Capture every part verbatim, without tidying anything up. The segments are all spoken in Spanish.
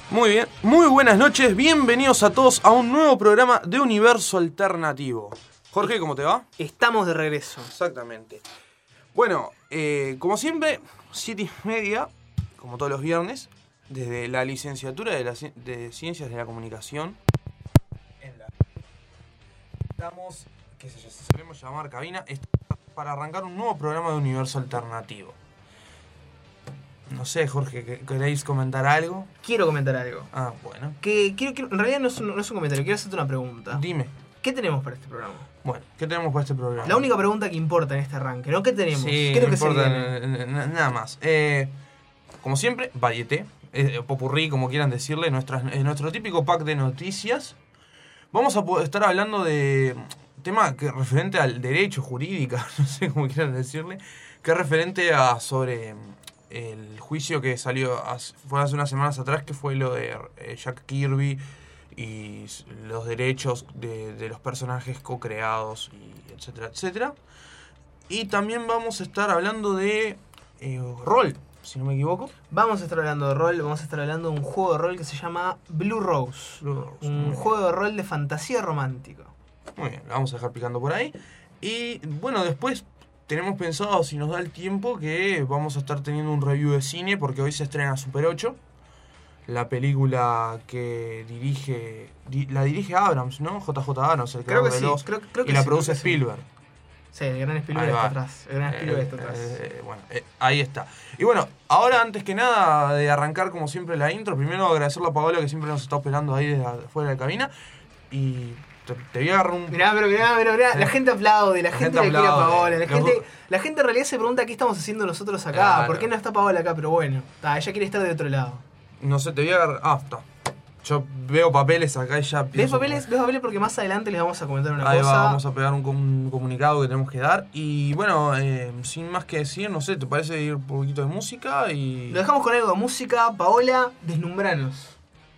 Muy bien, muy buenas noches, bienvenidos a todos a un nuevo programa de Universo Alternativo. Jorge, ¿cómo te va? Estamos de regreso. Exactamente. Bueno, eh, como siempre, siete y media, como todos los viernes, desde la licenciatura de, la, de Ciencias de la Comunicación. En la, estamos, que se solemos llamar cabina, para arrancar un nuevo programa de Universo Alternativo. No sé, Jorge, ¿queréis comentar algo? Quiero comentar algo. Ah, bueno. Que, quiero, quiero, en realidad no es, un, no es un comentario, quiero hacerte una pregunta. Dime. ¿Qué tenemos para este programa? Bueno, ¿qué tenemos para este programa? La única pregunta que importa en este arranque, ¿no? ¿Qué tenemos? Sí, ¿Qué es lo no que se importa viene? n- nada más. Eh, como siempre, varieté, eh, popurrí, como quieran decirle, nuestras, eh, nuestro típico pack de noticias. Vamos a estar hablando de tema que referente al derecho jurídico, no sé cómo quieran decirle, que es referente a sobre el juicio que salió hace, fue hace unas semanas atrás, que fue lo de eh, Jack Kirby y los derechos de, de los personajes co-creados, y etcétera, etcétera. Y también vamos a estar hablando de eh, rol, si no me equivoco. Vamos a estar hablando de rol, vamos a estar hablando de un juego de rol que se llama Blue Rose. Blue Rose, un juego de rol de fantasía romántico. Muy bien, lo vamos a dejar picando por ahí. Y bueno, después tenemos pensado, si nos da el tiempo, que vamos a estar teniendo un review de cine, porque hoy se estrena Super ocho, la película que dirige, di, la dirige Abrams, ¿no? J J Abrams, el creo creador que de sí, los, creo, creo que y la sí, produce creo que Spielberg. Sí. Sí, el gran Spielberg está atrás. El gran Spielberg eh, está atrás. Eh, bueno, eh, ahí está. Y bueno, ahora antes que nada de arrancar como siempre la intro, primero agradecerle a Paola que siempre nos está esperando ahí desde afuera de la cabina. Y te, te voy a agarrar un... Mirá, pero mirá, mirá, mirá. La gente aplaude, la, la gente, gente le quiere a Paola. La gente, la gente en realidad se pregunta qué estamos haciendo nosotros acá. Claro. ¿Por qué no está Paola acá? Pero bueno, ta, ella quiere estar de otro lado. No sé, te voy a agarrar... Ah, está. Yo veo papeles acá y ya ¿Ves papeles? ¿Ves papeles? Porque más adelante les vamos a comentar una Ahí cosa. Va, vamos a pegar un, un comunicado que tenemos que dar. Y bueno, eh, sin más que decir, no sé, ¿te parece ir un poquito de música? Y lo dejamos con algo de música. Paola, deslumbranos.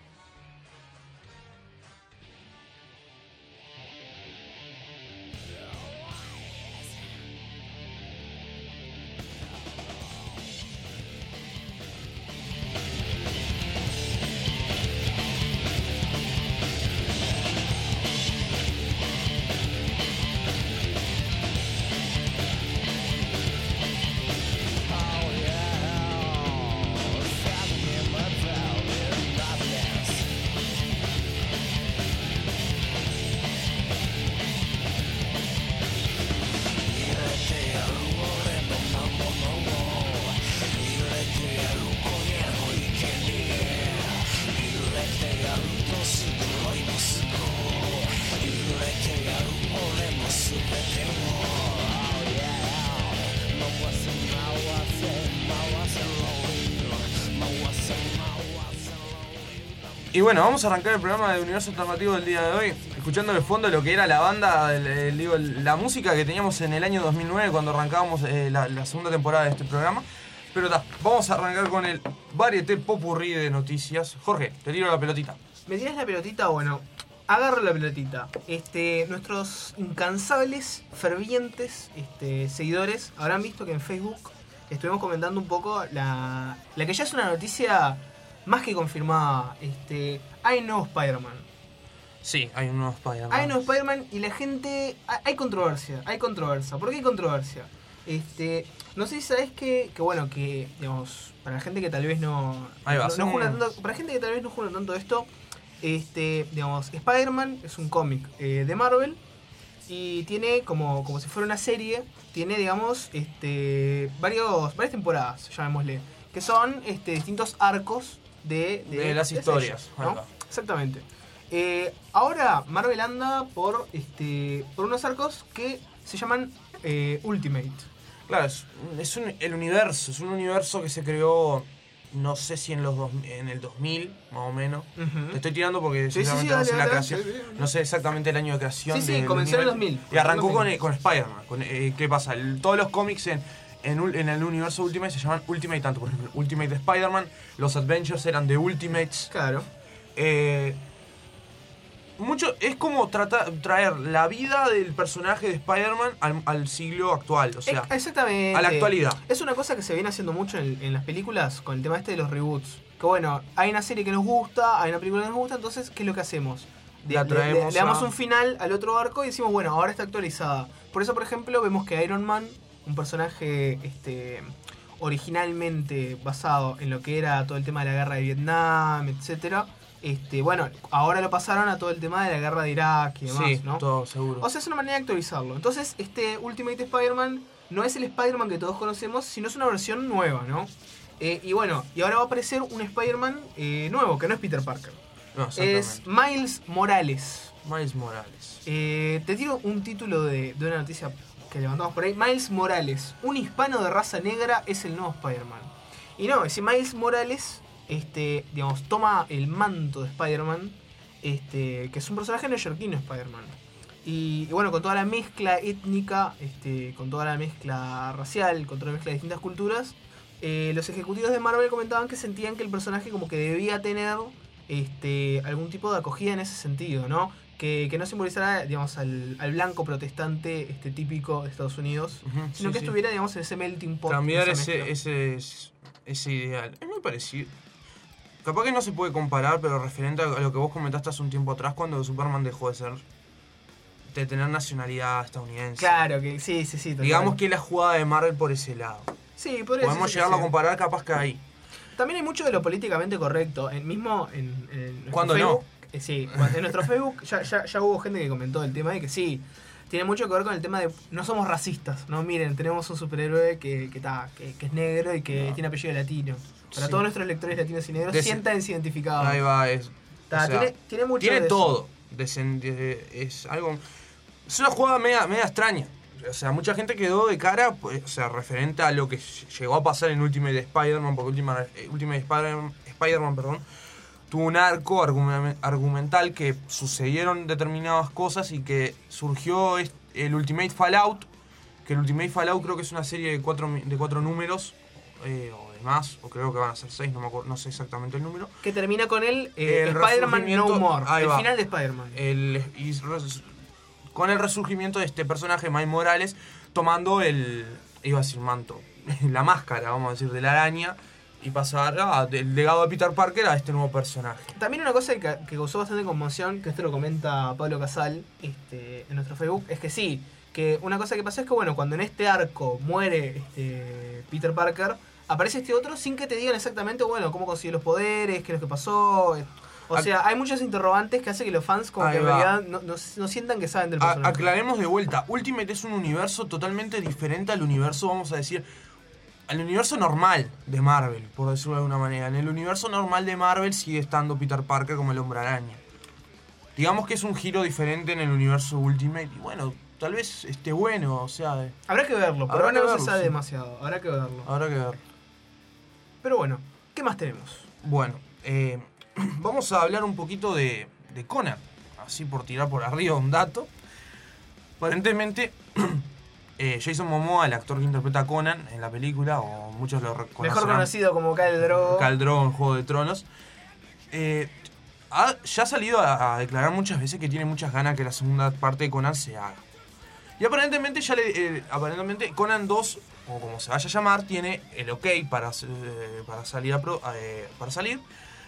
Y bueno, vamos a arrancar el programa de Universo Alternativo del día de hoy, escuchando de fondo lo que era la banda, el, el, digo, la música que teníamos en el año dos mil nueve cuando arrancábamos eh, la, la segunda temporada de este programa. Pero ta, vamos a arrancar con el varieté popurrí de noticias. Jorge, te tiro la pelotita. ¿Me tiras la pelotita? Bueno, agarro la pelotita. Este, nuestros incansables, fervientes este, seguidores habrán visto que en Facebook estuvimos comentando un poco la, la que ya es una noticia más que confirmada. Este, hay nuevo Spider-Man. Sí, hay un nuevo Spider-Man. Hay un nuevo Spider-Man y la gente... Hay controversia, hay controversia. ¿Por qué hay controversia? Este, no sé si sabés que, que bueno, que, digamos, para la gente que tal vez no... Ahí va, no, no un... jura tanto, para la gente que tal vez no jura tanto esto, este, digamos, Spider-Man es un cómic eh, de Marvel y tiene como, como si fuera una serie, tiene, digamos, este, varios, varias temporadas, llamémosle, que son este, distintos arcos de, de, de las de historias, sellos, ¿no? Exactamente. Eh, ahora Marvel anda por, este, por unos arcos que se llaman eh, Ultimate. Claro, es, es un, el universo, es un universo que se creó, no sé si en los dos, en el dos mil, más o menos. Uh-huh. Te estoy tirando porque sí, sinceramente sí, sí, no sé dale, la dale, creación, dale, dale. no sé exactamente el año de creación. Sí, sí, de, comenzó en el dos mil. Y arrancó con, con Spider-Man. Con, eh, ¿Qué pasa? El, todos los cómics en, en, en el universo Ultimate se llaman Ultimate, tanto por ejemplo Ultimate de Spider-Man, los Adventures eran de Ultimates. Claro. Eh, mucho es como tratar, traer la vida del personaje de Spider-Man al, al siglo actual, o sea, exactamente, a la actualidad. Es una cosa que se viene haciendo mucho en, en las películas con el tema este de los reboots. que bueno, hay una serie que nos gusta, hay una película que nos gusta, entonces, ¿qué es lo que hacemos? De, La le, traemos le- le damos a- un final al otro arco y decimos, bueno, ahora está actualizada. Por eso, por ejemplo, vemos que Iron Man, un personaje este, originalmente basado en lo que era todo el tema de la guerra de Vietnam, etcétera, este, bueno, ahora lo pasaron a todo el tema de la guerra de Irak y demás, Sí, ¿no? todo seguro. O sea, es una manera de actualizarlo. Entonces, este Ultimate Spider-Man no es el Spider-Man que todos conocemos, sino es una versión nueva, ¿no? Eh, y bueno, y ahora va a aparecer un Spider-Man eh, nuevo, que no es Peter Parker. No, exactamente. Es Miles Morales. Miles Morales. Eh, te tiro un título de, de una noticia que levantamos por ahí. Miles Morales, un hispano de raza negra, es el nuevo Spider-Man. Y no, ese Miles Morales, este, digamos, toma el manto de Spider-Man, este, que es un personaje neoyorquino Spider-Man. Y, y bueno, con toda la mezcla étnica, este, con toda la mezcla racial, con toda la mezcla de distintas culturas, eh, los ejecutivos de Marvel comentaban que sentían que el personaje como que debía tener este, algún tipo de acogida en ese sentido, ¿no? Que, que no simbolizara, digamos, al, al blanco protestante este, típico de Estados Unidos, Ujú, sino sí, que sí. estuviera, digamos, en ese melting pot. Cambiar esa ese, mezcla. ese, ese ideal. Es muy parecido. Capaz que no se puede comparar, pero referente a lo que vos comentaste hace un tiempo atrás, cuando Superman dejó de ser. De tener nacionalidad estadounidense. Claro, que sí, sí, sí. total. Digamos que la jugada de Marvel por ese lado. Sí, podría Podemos decirse que llegarlo sí. a comparar capaz que ahí. También hay mucho de lo políticamente correcto. En, mismo en, en nuestro ¿Cuándo no? Facebook, eh, sí, en nuestro Facebook ya, ya, ya hubo gente que comentó el tema de que sí, tiene mucho que ver con el tema de no somos racistas, ¿no? Miren, tenemos un superhéroe que, que, ta, que, que es negro y que No. tiene apellido latino. Para Sí. todos nuestros lectores latinos y negros, Desen- siéntanse identificados. Ahí va, es. Ta, o sea, tiene, tiene mucho tiene de eso. todo. Desen- de- es algo. Es una jugada media, media extraña. O sea, mucha gente quedó de cara, pues, o sea, referente a lo que llegó a pasar en Ultimate Spider-Man, porque Ultima- eh, Ultimate Spider-Man, Spider-Man, perdón, tuvo un arco argumen- argumental que sucedieron determinadas cosas y que surgió est- el Ultimate Fallout, que el Ultimate Fallout creo que es una serie de cuatro, mi- de cuatro números, eh, o de más, o creo que van a ser seis, no, me acuerdo, no sé exactamente el número. Que termina con el, eh, El Spider-Man No resurgimiento- More, ahí el va. final de Spider-Man. El, y res- con el resurgimiento de este personaje, Miles Morales, tomando el, iba a decir manto, la máscara, vamos a decir, de la araña, y pasar a- del legado de Peter Parker a este nuevo personaje. También una cosa que, que causó bastante conmoción, que esto lo comenta Pablo Casal este, en nuestro Facebook, es que sí, que una cosa que pasó es que bueno, cuando en este arco muere este, Peter Parker, aparece este otro sin que te digan exactamente, bueno, cómo consiguió los poderes, qué es lo que pasó. O Ac- sea, hay muchos interrogantes que hacen que los fans como Ahí que en va. realidad no, no, no sientan que saben del A- personaje. aclaremos de vuelta, Ultimate es un universo totalmente diferente al universo, vamos a decir, al universo normal de Marvel, por decirlo de alguna manera. En el universo normal de Marvel sigue estando Peter Parker como el Hombre Araña. Digamos que es un giro diferente en el universo Ultimate, y bueno, tal vez esté bueno, o sea, de- Habrá que verlo, pero Habrá ahora que no se verlo, sabe sí. demasiado, habrá que verlo. habrá que ver. Pero bueno, ¿qué más tenemos? Bueno, eh, vamos a hablar un poquito de, de Conan, así por tirar por arriba un dato. Aparentemente, eh, Jason Momoa, el actor que interpreta a Conan en la película, o muchos lo Mejor reconocerán, conocido como Khal Drogo. Khal Drogo en Juego de Tronos, eh, ha, ya ha salido a, a declarar muchas veces que tiene muchas ganas que la segunda parte de Conan se haga. Y aparentemente, ya le, eh, aparentemente Conan dos, o como se vaya a llamar, tiene el ok para, eh, para, salir, a pro- eh, para salir.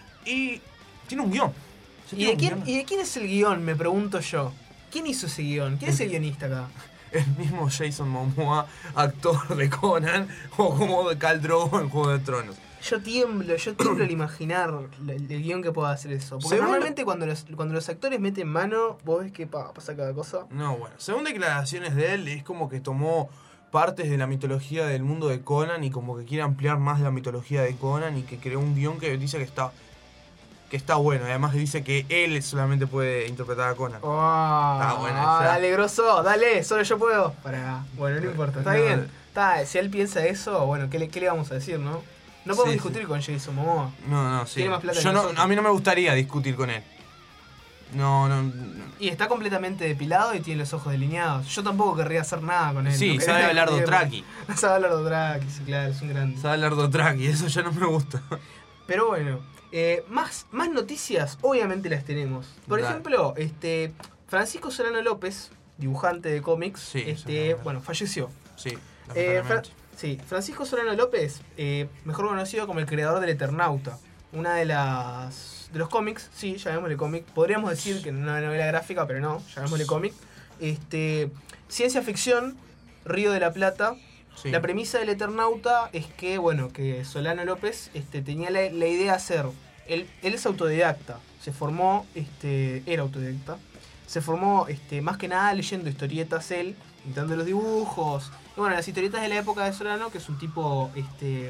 Y tiene un guión. Ya ¿Y tiene de, un quién, guión. ¿Y de quién es el guión? Me pregunto yo. ¿Quién hizo ese guión? ¿Quién es el guionista acá? El mismo Jason Momoa, actor de Conan, o como de Khal Drogo en Juego de Tronos. Yo tiemblo, yo tiemblo al imaginar el, el guión que pueda hacer eso. Porque Según- normalmente cuando los, cuando los actores meten mano, vos ves que pa, pasa cada cosa. No, bueno, según declaraciones de él, es como que tomó partes de la mitología del mundo de Conan y como que quiere ampliar más la mitología de Conan y que creó un guión que dice que está que está bueno. Y además dice que él solamente puede interpretar a Conan. Oh, Está bueno, ah, ya. dale, grosso, dale, solo yo puedo. Para, bueno, no importa, está No, bien. Está, si él piensa eso, bueno, ¿qué le, qué le vamos a decir, no? No podemos Sí, discutir sí. con Jason Momoa. No, no, sí. Tiene más plata que Yo no, nosotros. a mí no me gustaría discutir con él. No, no. no. Y está completamente depilado y tiene los ojos delineados. Yo tampoco querría hacer nada con él. Sí, no sabe querría hablar discutir. Dothraki. Sabe hablar Dothraki, sí, claro, es un grande. Sabe hablar Dothraki, eso ya no me gusta. Pero bueno, eh, más, más noticias obviamente las tenemos. Por Dale. ejemplo, este Francisco Solano López, dibujante de cómics, Sí, este, seguramente. bueno, falleció. Sí, Eh, lamentablemente. Fra- sí, Francisco Solano López, eh, mejor conocido como el creador del Eternauta. una de las de los cómics, sí, llamémosle cómic. Podríamos decir que una novela gráfica, pero no, llamémosle cómic. Este, ciencia ficción, Río de la Plata. Sí. La premisa del Eternauta es que, bueno, que Solano López este, tenía la, la idea de hacer. Él, él es autodidacta, se formó, este, era autodidacta, se formó este, más que nada leyendo historietas él, imitando los dibujos. Y bueno, las historietas de la época de Solano, que es un tipo, este,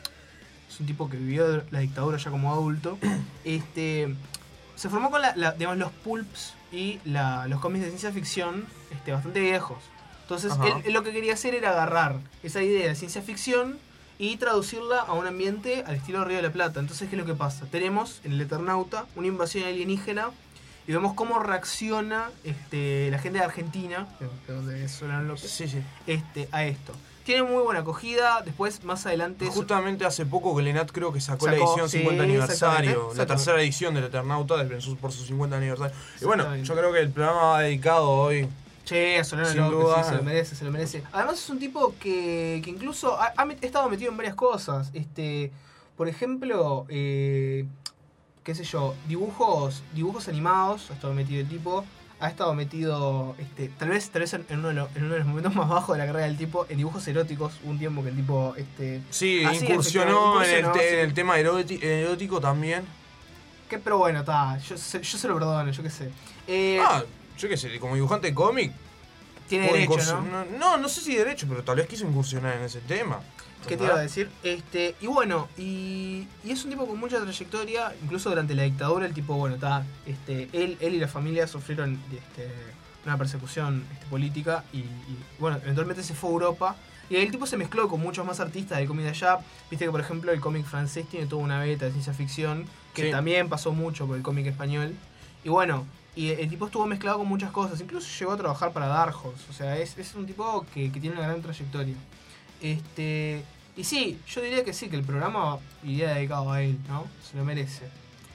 es un tipo que vivió la dictadura ya como adulto, este, se formó con la, la, digamos, los pulps y la, los cómics de ciencia ficción este, bastante viejos. Entonces, él, él lo que quería hacer era agarrar esa idea de ciencia ficción y traducirla a un ambiente al estilo Río de la Plata. Entonces, ¿qué es lo que pasa? Tenemos en el Eternauta una invasión alienígena y vemos cómo reacciona este, la gente de Argentina, de donde es Solano López, Sí, sí. este, a esto. Tiene muy buena acogida. Después, más adelante... Justamente hace poco que Lenat creo que sacó, Sacó, la edición sí, cincuenta aniversario, exactamente, la tercera edición del Eternauta del- por su cincuenta aniversario. Y bueno, Exactamente. yo creo que el programa va dedicado hoy. Che, Solano Sin López, duda. sí, se lo merece, se lo merece. Además es un tipo que, que incluso ha, ha met- estado metido en varias cosas. Este, por ejemplo, eh, qué sé yo, dibujos, dibujos animados, ha estado metido el tipo. Ha estado metido, este, tal vez, tal vez en, en uno de los, en uno de los momentos más bajos de la carrera del tipo, en dibujos eróticos. Hubo un tiempo que el tipo, este, Sí, así, incursionó, efectivamente, en, el incursionó, te- sí. en el tema eróti- erótico también. que, pero bueno, está, yo, se- yo se lo perdono, yo qué sé. Eh, Ah, yo qué sé, como dibujante de cómic. tiene pudo derecho, incursion- ¿no? No, no sé si derecho, pero tal vez quiso incursionar en ese tema. ¿Qué te iba a decir? Este, y bueno, y, y es un tipo con mucha trayectoria, incluso durante la dictadura el tipo, bueno, está, este, él, él y la familia sufrieron este, una persecución este, política y, y, bueno, eventualmente se fue a Europa y el tipo se mezcló con muchos más artistas de cómic de allá. Viste que por ejemplo el cómic francés tiene toda una beta de ciencia ficción que Sí. también pasó mucho por el cómic español. Y bueno, y el tipo estuvo mezclado con muchas cosas, incluso llegó a trabajar para Dark Horse, o sea, es, es un tipo que, que tiene una gran trayectoria. Este, y sí, yo diría que sí, que el programa iría dedicado a él, ¿no? Se lo merece.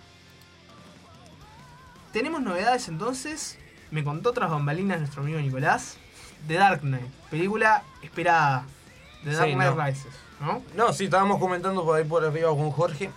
Tenemos novedades entonces, me contó tras bambalinas nuestro amigo Nicolás, The Dark Knight, película esperada, The Dark Sí, Knight no. Rises, ¿no? No, sí, estábamos comentando por ahí por arriba con Jorge.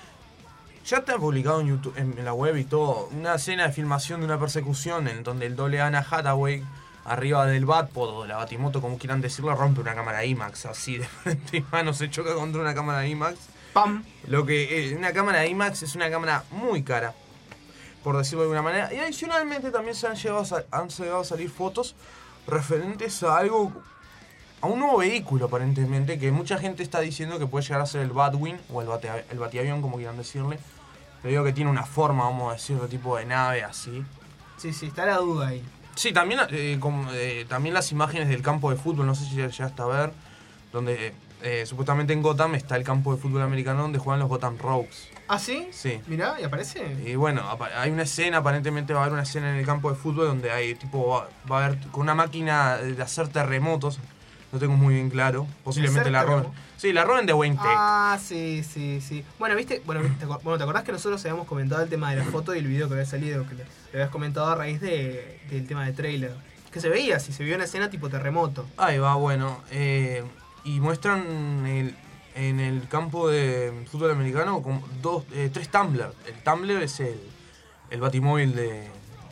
Ya está publicado en YouTube, en, en la web y todo, una escena de filmación de una persecución en donde el doble Anna Hathaway, arriba del Batpod o de la Batimoto, como quieran decirlo, rompe una cámara IMAX así de frente y mano, se choca contra una cámara IMAX. ¡Pam! Lo que eh, una cámara IMAX es una cámara muy cara, por decirlo de alguna manera. Y adicionalmente también se han llegado a, sa- han llegado a salir fotos referentes a algo, a un nuevo vehículo aparentemente, que mucha gente está diciendo que puede llegar a ser el Batwing o el, bate, el batiavión, como quieran decirle. Te digo que tiene una forma, vamos a decirlo, tipo de nave así. Sí, sí, está la duda ahí. Sí, también, eh, como, eh, también las imágenes del campo de fútbol, no sé si llegaste a ver, donde eh, supuestamente en Gotham está el campo de fútbol americano donde juegan los Gotham Rogues. ¿Ah, sí? Sí. Mirá, ¿y aparece? Y bueno, apa- hay una escena, aparentemente va a haber una escena en el campo de fútbol donde hay tipo, va, va a haber con una máquina de hacer terremotos, no tengo muy bien claro, posiblemente hacer la roben. terremotos? Sí, la roben de Wayne Tech. Ah, sí, sí, sí. Bueno, ¿viste? Bueno, ¿viste? ¿Te, acuer- bueno, ¿te acordás que nosotros habíamos comentado el tema de la foto y el video que había salido? Que le, le habías comentado a raíz de, del tema de trailer. Que se veía, si se vio una escena tipo terremoto. Ahí va, bueno. eh, y muestran el- en el campo de fútbol americano como dos, eh, tres Tumbler. El Tumbler es el, el batimóvil de,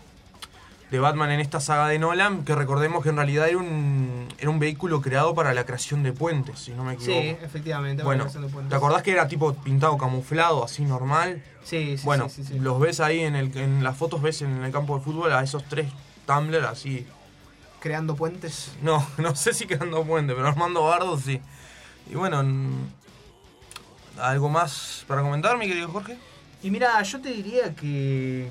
de Batman en esta saga de Nolan, que recordemos que en realidad era un, era un vehículo creado para la creación de puentes, si no me Sí, equivoco. efectivamente. Bueno, haciendo puentes. ¿te acordás que era tipo pintado camuflado, así normal? Sí, sí, Bueno, sí, sí, sí. los ves ahí en, el, en las fotos, ves en el campo de fútbol a esos tres Tumbler así. Creando puentes. No, no sé si quedando puente, pero armando bardos sí. Y bueno, mm, ¿algo más para comentar, mi querido Jorge? Y mira, yo te diría que.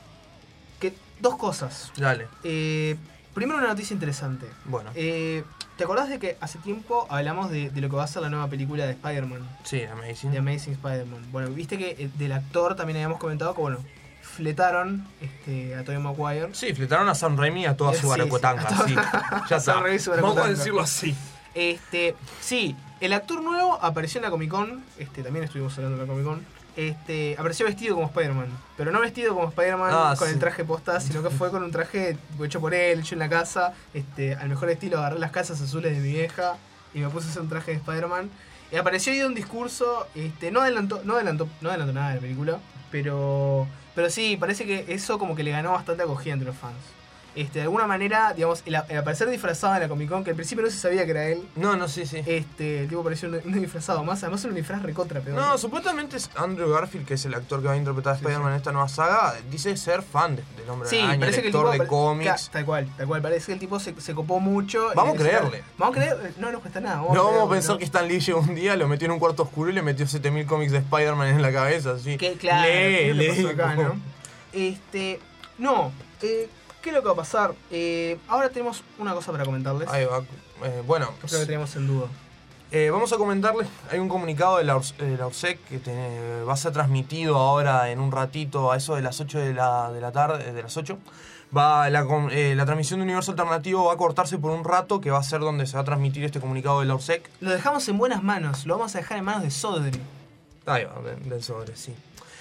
que dos cosas. Dale. Eh, primero, una noticia interesante. Bueno, Eh, ¿Te acordás de que hace tiempo hablamos de, de lo que va a ser la nueva película de Spider-Man? sí, la medicina. De Amazing Spider-Man. Bueno, viste que eh, del actor también habíamos comentado que, bueno, fletaron este, a Tobey Maguire. Sí, fletaron a Sam Raimi y a toda Eh, su sí, baracotanga, sí, a sí. toda- Ya a Sam está. Raimi y su Vamos a baracotanga. decirlo así. Este, sí, el actor nuevo apareció en la Comic Con, este, también estuvimos hablando de la Comic Con. Este, apareció vestido como Spider-Man, pero no vestido como Spider-Man Ah, con sí. el traje posta, sino que fue con un traje hecho por él, hecho en la casa. Este, al mejor estilo agarré las casas azules de mi vieja y me puse a hacer un traje de Spider-Man. Y apareció ahí un discurso, este, no adelantó, no adelantó, no adelantó nada de la película, pero, pero sí, parece que eso como que le ganó bastante acogida entre los fans. Este, de alguna manera, digamos, el, el aparecer disfrazado en la Comic Con, que al principio no se sabía que era él. No, no, sí, sí. Este, el tipo pareció un, un disfrazado más, además era un disfraz recontra peor. No, supuestamente es Andrew Garfield, que es el actor que va a interpretar a Sí, Spider-Man sí. en esta nueva saga, dice ser fan de- del Hombre Sí, Araña, parece que el lector tipo de cómics. Ca- Tal cual, tal cual. Parece que el tipo se, se copó mucho. Vamos y a dice, creerle. Vamos a creer. No nos cuesta nada. No vamos a creerle, pensar ¿no? que Stan Lee llegó un día, lo metió en un cuarto oscuro y le metió siete mil cómics de Spider-Man en la cabeza, así. Que claro, lee, ¿qué es lo que lee. pasó acá, no? Este. No, eh, ¿qué es lo que va a pasar? Eh, ahora tenemos una cosa para comentarles. Ahí va. Eh, bueno, Que es lo que teníamos en duda. eh, vamos a comentarles, hay un comunicado de la, Urs- de la URSEC que te- va a ser transmitido ahora en un ratito a eso de las ocho de la, de la tarde, de las ocho. Va la, com- eh, la transmisión de Universo Alternativo va a cortarse por un rato, que va a ser donde se va a transmitir este comunicado de la URSEC. Lo dejamos en buenas manos. Lo vamos a dejar en manos de Sodri. Ahí va, de- del sobre, sí.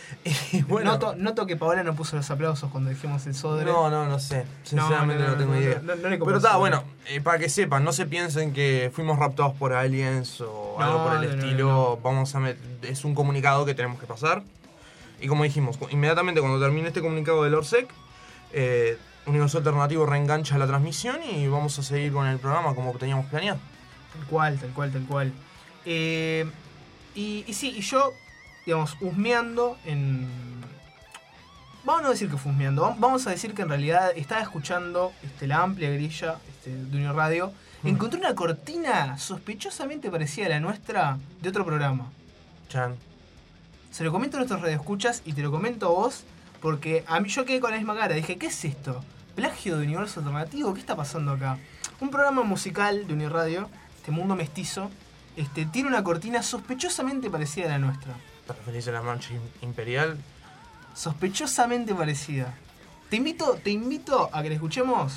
Y bueno, Noto, noto que Paola no puso los aplausos cuando dijimos el Sodre. no, no, no sé. Sinceramente no, tengo idea. No, no le Pero está, bueno, eh, para que sepan, no se piensen que fuimos raptados por aliens o No, algo por el no, no, estilo. no. Vamos a met- es un comunicado que tenemos que pasar. Y como dijimos, cu- inmediatamente cuando termine este comunicado del ORSEC, eh, Universo Alternativo reengancha la transmisión y vamos a seguir con el programa como teníamos planeado. Tal cual, tal cual, tal cual. Eh, y, y sí, y yo, digamos, husmeando en... Vamos a no decir que fue husmeando, vam- vamos a decir que en realidad estaba escuchando este, la amplia grilla este, de Unión Radio. Mm. Encontré una cortina sospechosamente parecida a la nuestra de otro programa. Chan. Se lo comento a nuestros radioescuchas y te lo comento a vos porque a mí yo quedé con la misma cara. Dije, ¿qué es esto? ¿Plagio de Universo Alternativo? ¿Qué está pasando acá? Un programa musical de Unión Radio, este mundo mestizo, este, tiene una cortina sospechosamente parecida a la nuestra. ¿Te referís a la marcha im- imperial? Sospechosamente parecida. Te invito, te invito a que la escuchemos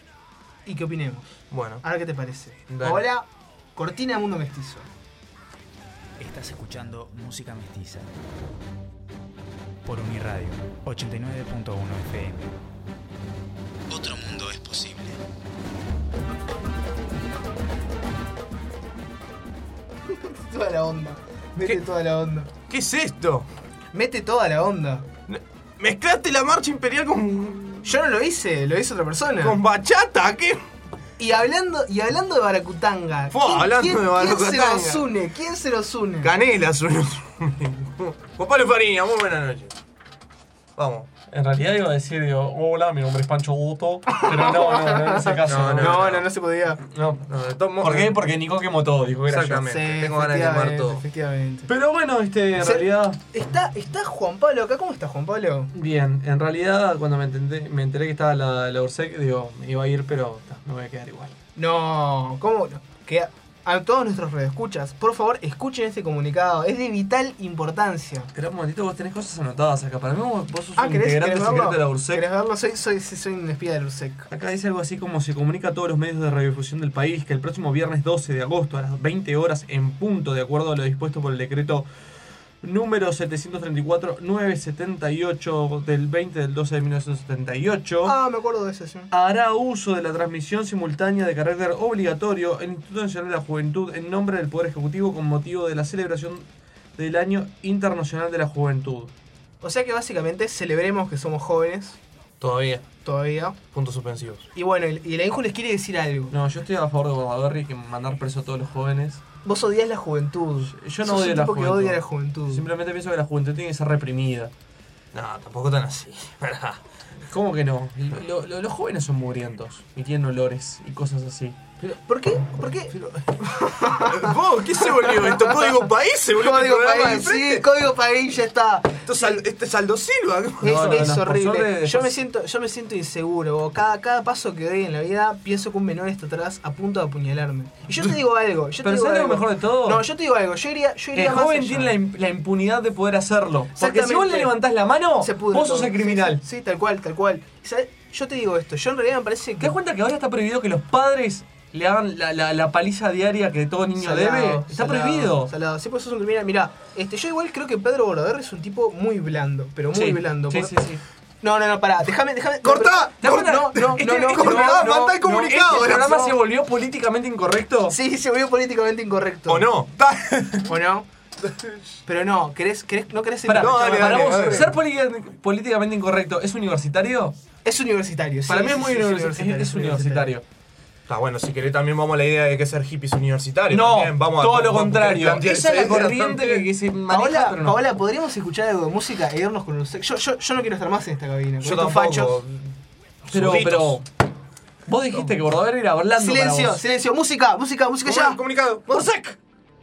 y que opinemos. Bueno, A ver qué te parece. Dale. Ahora, cortina de mundo mestizo. Estás escuchando Música Mestiza por Uniradio ochenta y nueve punto uno F M. Otro mundo es posible. Toda la onda. Mete ¿Qué? toda la onda. ¿qué es esto? Mete toda la onda. ¿Mezclaste la marcha imperial con, Yo no lo hice, lo hizo otra persona. con bachata? ¿Qué? Y hablando, y hablando de Baracutanga. Fua, hablando de ¿quién Baracutanga. se los une? ¿Quién se los une? Canela suena. Juan Pablo Fariña, muy buenas noches. Vamos. En realidad iba a decir, digo, hola, mi nombre es Pancho Buto, pero no, no, no, en ese caso. No, No, No, no, no se podía. no. No, de todos modos- ¿Por qué? Porque Nico quemó todo, dijo que era yo. Exactamente. tengo ganas de quemar efectivamente, todo. efectivamente. Pero bueno, este, en Se- realidad, ¿Está, ¿Está Juan Pablo acá? ¿Cómo está Juan Pablo? bien, en realidad cuando me enteré, me enteré que estaba la, la URSEC, digo, me iba a ir, pero ta, me voy a quedar igual. No, ¿cómo? no? Que a, a todos nuestros radioescuchas, por favor, escuchen este comunicado. Es de vital importancia. Pero un momentito, vos tenés cosas anotadas acá. Para mí vos vos sos Ah, un ¿querés, integrante ¿querés secreto verlo? de la URSEC. ¿Querés verlo? Soy, soy, soy, soy un espía del URSEC. Acá dice algo así como se comunica a todos los medios de radiodifusión del país que el próximo viernes doce de agosto a las veinte horas en punto, de acuerdo a lo dispuesto por el decreto número setecientos treinta y cuatro novecientos setenta y ocho del veinte del doce de mil novecientos setenta y ocho, Ah, me acuerdo de ese, sí. hará uso de la transmisión simultánea de carácter obligatorio el Instituto Nacional de la Juventud en nombre del Poder Ejecutivo con motivo de la celebración del Año Internacional de la Juventud. O sea que básicamente celebremos que somos jóvenes Todavía. todavía. Puntos suspensivos. Y bueno, y y la Inju les quiere decir algo. No, yo estoy a favor de Bordaberry que mandar preso a todos los jóvenes. Vos odias la juventud. Yo no Sos odio un la tipo que juventud. odia la juventud. Simplemente pienso que la juventud tiene que ser reprimida. No, tampoco tan así. Pará. ¿Cómo que no? Lo- lo- los jóvenes son mugrientos y tienen olores y cosas así. ¿Por qué? ¿Por qué? ¿Vos qué se volvió esto? ¿Código país? ¿Se volvió Código este programa país, de frente? sí, código país, ya está. Esto es Al- este es Aldo Silva. Es, No, no, es no, por horrible. suerte, yo, me después- siento, yo me siento inseguro. bo. Cada, cada paso que doy en la vida pienso que un menor está atrás a punto de apuñalarme. Y yo te digo algo. Yo te Pero digo ¿sabes lo algo. mejor de todo? No, yo te digo algo. Yo iría, yo iría El más joven allá. tiene la, imp- la impunidad de poder hacerlo. Porque si Exactamente. vos le levantás la mano, Se pudre vos sos todo. el criminal. Sí, sí, sí, tal cual, tal cual. ¿Sabes? Yo te digo esto. Yo en realidad me parece ¿Te que. das cuenta que ahora está prohibido que los padres le hagan la, la- la paliza diaria que todo niño Salado, debe? Está salado, prohibido. Salado. Sí, pues sos un criminal. Mirá, este, yo igual creo que Pedro Bordaberry es un tipo muy blando, pero muy Sí, blando. sí, Por- sí, sí. No, no, no, pará, déjame, déjame. ¡Cortá! No, ¡Cortá! no, no, Este- no, no, este- no, cortá, no, mandá el no, comunicado. ¿El programa no. se volvió políticamente incorrecto? Sí, se volvió políticamente incorrecto. ¿O no? ¿O no? Pero no, ¿querés, querés, no querés Pará, No, dale, pará, dale, vos, dale. ¿ser polí- políticamente incorrecto es universitario? Es universitario, sí. Para mí es sí, muy sí, universi- es, es universitario. Está bueno, si querés también vamos a la idea de que ser hippies universitarios. No, también, vamos a- todo lo vamos a contrario. plantear Esa es la esa idea corriente que, también. que se maneja, Paola, pero no. Paola, ¿podríamos escuchar algo de música e irnos con los... Yo, yo, yo no quiero estar más en esta cabina. Con Yo estos tampoco. fachos. pero, Zurditos. pero... Vos dijiste que Bordaber era Orlando para Silencio, vos. silencio. Música, música, música ya. Comunicado. ¡Mosec!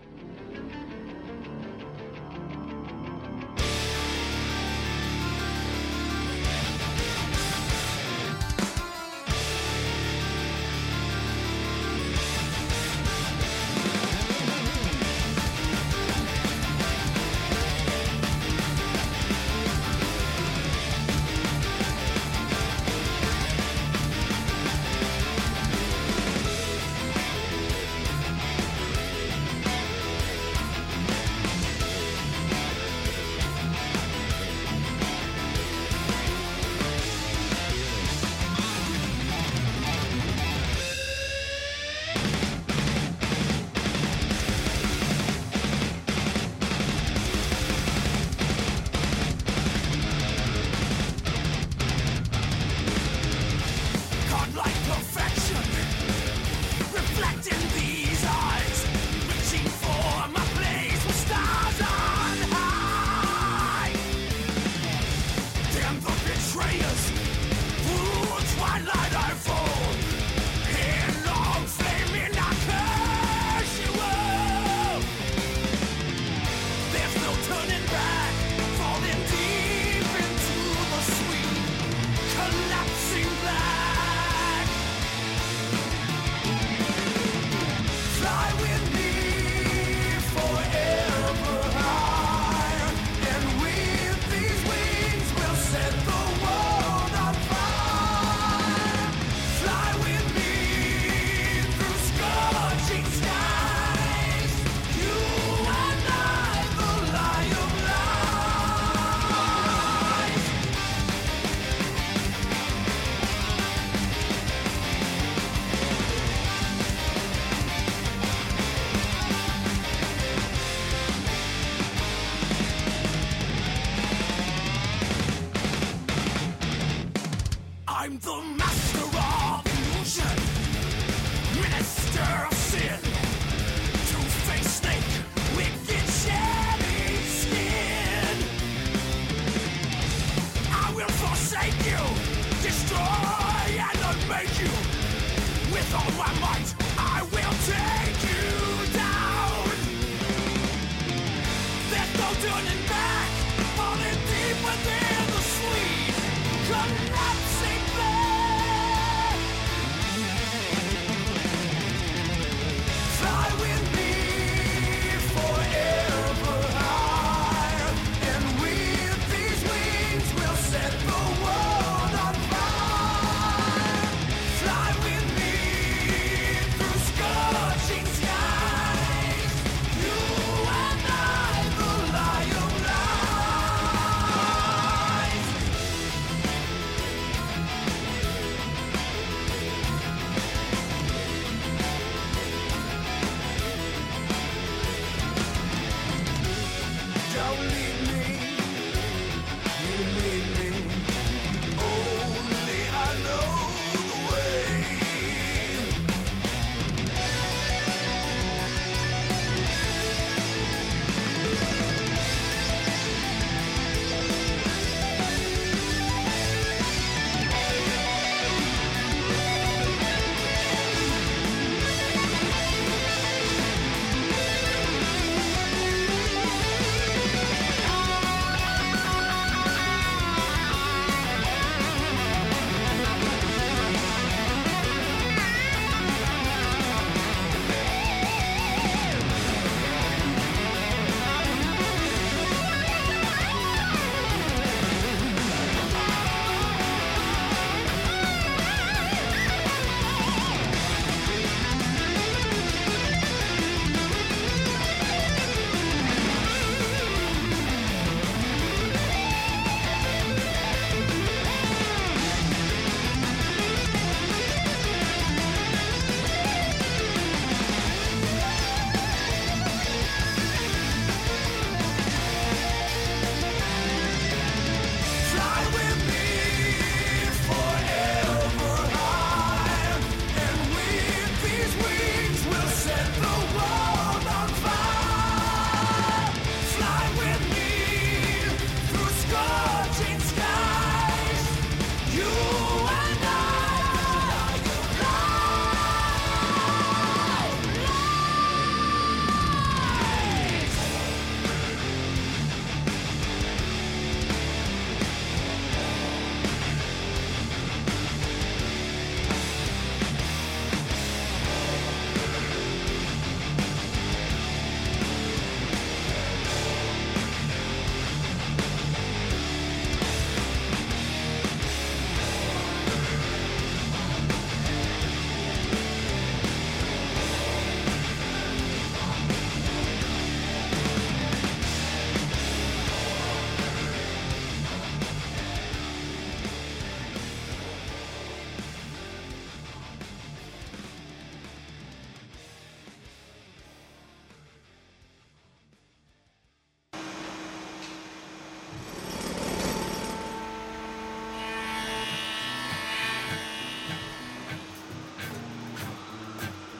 I'm the master of illusion, minister of sin, two-faced snake, wicked shady skin. I will forsake you, destroy and unmake you. With all my might, I will take you down. There's no turning back, falling deep within the sweet, collapsing bed. Fly with me forever high, and with these wings we'll set the world on fire. Fly with me through scorching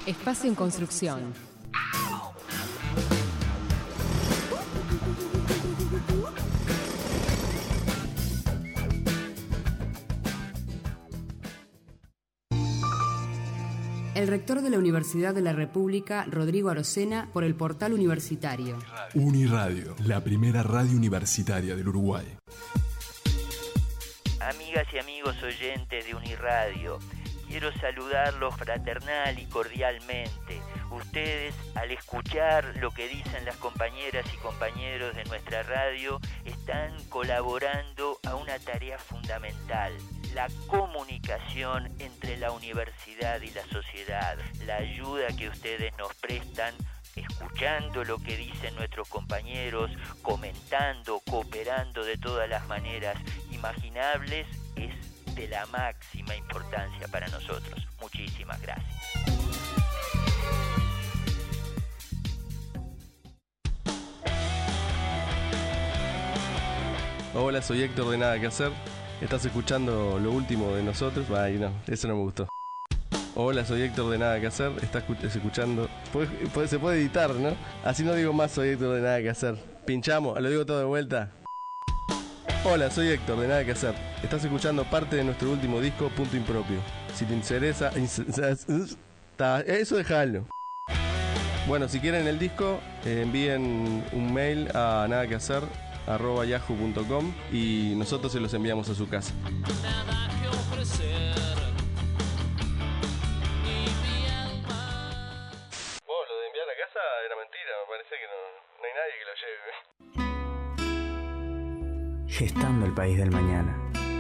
Espacio en construcción. El rector de la Universidad de la República, Rodrigo Arocena, por el portal universitario. Uniradio, la primera radio universitaria del Uruguay. Amigas y amigos oyentes de Uniradio, quiero saludarlos fraternal y cordialmente. Ustedes, al escuchar lo que dicen las compañeras y compañeros de nuestra radio, están colaborando a una tarea fundamental: la comunicación entre la universidad y la sociedad. La ayuda que ustedes nos prestan, escuchando lo que dicen nuestros compañeros, comentando, cooperando de todas las maneras imaginables, es de la máxima importancia para nosotros. Muchísimas gracias. Hola, soy Héctor de Nada Que Hacer. Estás escuchando lo último de nosotros. Ay, no, eso no me gustó. Hola, soy Héctor de Nada Que Hacer. Estás escuchando... Se puede editar, ¿no? Así no digo más, soy Héctor de Nada Que Hacer. Pinchamos, lo digo todo de vuelta. Hola, soy Héctor de Nada Que Hacer. Estás escuchando parte de nuestro último disco, Punto Impropio. Si te interesa... Eso déjalo. Bueno, si quieren el disco, eh, envíen un mail a nada que hacer arroba yahoo punto com y nosotros se los enviamos a su casa. Nada que ofrecer. Vos, lo de enviar a casa era mentira, me parece que no, no hay nadie que lo lleve. Gestando el país del mañana.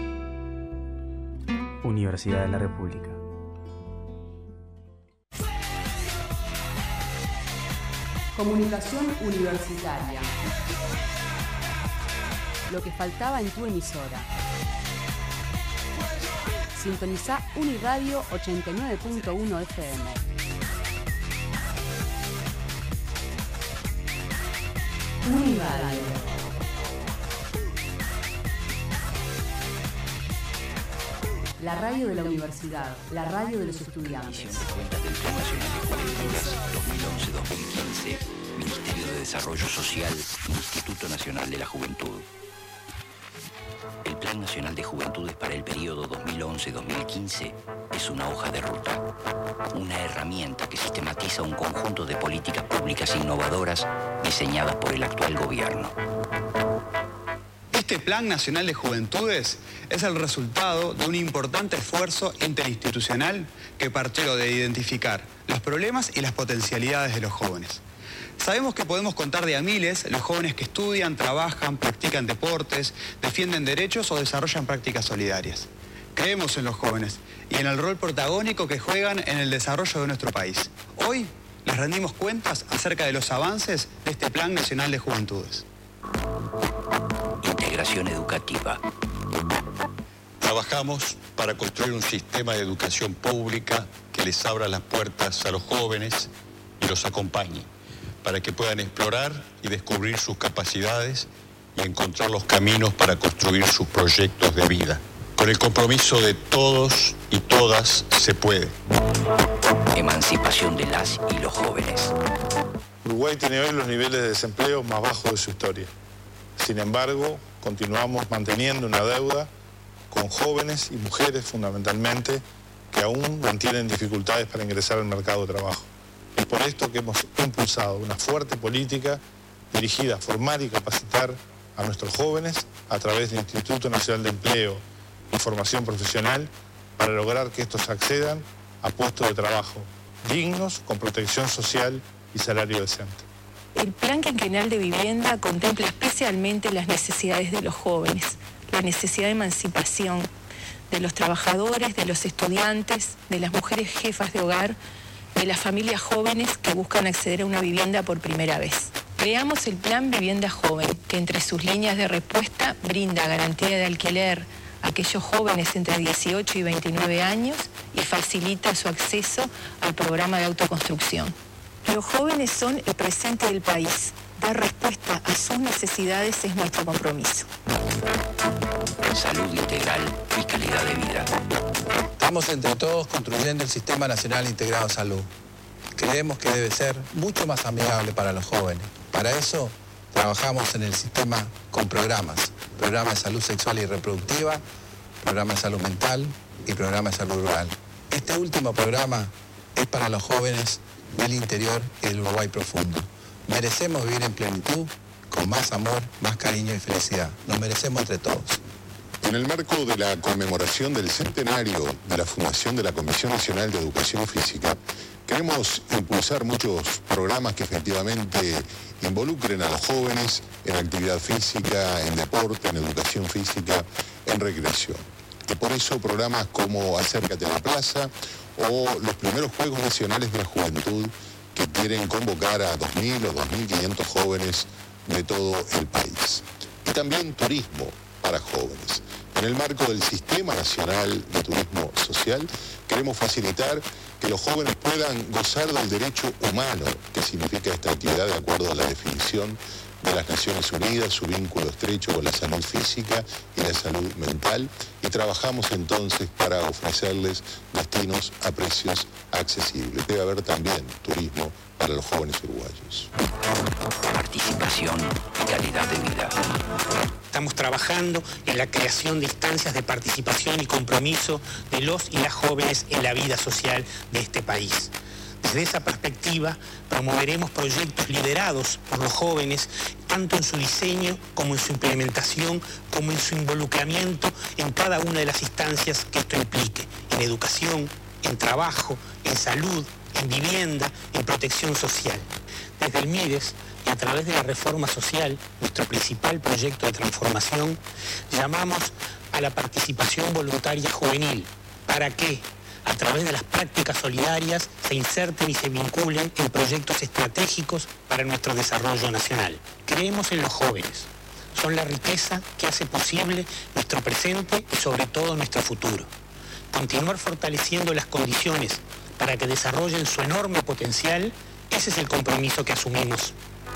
Universidad de la República. Comunicación universitaria. Lo que faltaba en tu emisora. Sintoniza Uniradio ochenta y nueve punto uno F M. Uniradio. La radio de la universidad, la radio de los estudiantes. Cuentas del Plan Nacional de Juventudes dos mil once dos mil quince, Ministerio de Desarrollo Social, Instituto Nacional de la Juventud. El Plan Nacional de Juventudes para el periodo dos mil once dos mil quince es una hoja de ruta, una herramienta que sistematiza un conjunto de políticas públicas innovadoras diseñadas por el actual gobierno. Este Plan Nacional de Juventudes es el resultado de un importante esfuerzo interinstitucional que partió de identificar los problemas y las potencialidades de los jóvenes. Sabemos que podemos contar de a miles los jóvenes que estudian, trabajan, practican deportes, defienden derechos o desarrollan prácticas solidarias. Creemos en los jóvenes y en el rol protagónico que juegan en el desarrollo de nuestro país. Hoy les rendimos cuentas acerca de los avances de este Plan Nacional de Juventudes. Integración educativa. Trabajamos para construir un sistema de educación pública que les abra las puertas a los jóvenes y los acompañe, para que puedan explorar y descubrir sus capacidades y encontrar los caminos para construir sus proyectos de vida. Con el compromiso de todos y todas se puede. Emancipación de las y los jóvenes. Uruguay tiene hoy los niveles de desempleo más bajos de su historia. Sin embargo, continuamos manteniendo una deuda con jóvenes y mujeres fundamentalmente que aún mantienen dificultades para ingresar al mercado de trabajo. Es por esto que hemos impulsado una fuerte política dirigida a formar y capacitar a nuestros jóvenes a través del Instituto Nacional de Empleo y Formación Profesional para lograr que estos accedan a puestos de trabajo dignos, con protección social y salario decente. El Plan Quinquenal de Vivienda contempla especialmente las necesidades de los jóvenes, la necesidad de emancipación de los trabajadores, de los estudiantes, de las mujeres jefas de hogar, de las familias jóvenes que buscan acceder a una vivienda por primera vez. Creamos el Plan Vivienda Joven, que entre sus líneas de respuesta brinda garantía de alquiler a aquellos jóvenes entre dieciocho y veintinueve años y facilita su acceso al programa de autoconstrucción. Los jóvenes son el presente del país. Dar respuesta a sus necesidades es nuestro compromiso. Salud integral y calidad de vida. Estamos entre todos construyendo el Sistema Nacional Integrado de Salud. creemos que debe ser mucho más amigable para los jóvenes. Para eso trabajamos en el sistema con programas, programa de salud sexual y reproductiva, programa de salud mental y programa de salud rural. Este último programa es para los jóvenes del interior y del Uruguay profundo. Merecemos vivir en plenitud, con más amor, más cariño y felicidad. Nos merecemos entre todos. En el marco de la conmemoración del centenario de la fundación de la Comisión Nacional de Educación Física, queremos impulsar muchos programas que efectivamente involucren a los jóvenes en actividad física, en deporte, en educación física, en recreación. Y por eso programas como Acércate a la Plaza o los primeros Juegos Nacionales de la Juventud que quieren convocar a dos mil o dos mil quinientos jóvenes de todo el país. Y también turismo para jóvenes. En el marco del Sistema Nacional de Turismo Social, queremos facilitar que los jóvenes puedan gozar del derecho humano que significa esta actividad de acuerdo a la definición de las Naciones Unidas, su vínculo estrecho con la salud física y la salud mental, y trabajamos entonces para ofrecerles destinos a precios accesibles. Debe haber también turismo para los jóvenes uruguayos. Participación y calidad de vida. Estamos trabajando en la creación de instancias de participación y compromiso de los y las jóvenes en la vida social de este país. Desde esa perspectiva, promoveremos proyectos liderados por los jóvenes, tanto en su diseño como en su implementación, como en su involucramiento en cada una de las instancias que esto implique, en educación, en trabajo, en salud, en vivienda, en protección social. Desde el MIDES, y a través de la reforma social, nuestro principal proyecto de transformación, llamamos a la participación voluntaria juvenil. ¿Para qué? A través de las prácticas solidarias se inserten y se vinculen en proyectos estratégicos para nuestro desarrollo nacional. Creemos en los jóvenes. Son la riqueza que hace posible nuestro presente y sobre todo nuestro futuro. Continuar fortaleciendo las condiciones para que desarrollen su enorme potencial, ese es el compromiso que asumimos.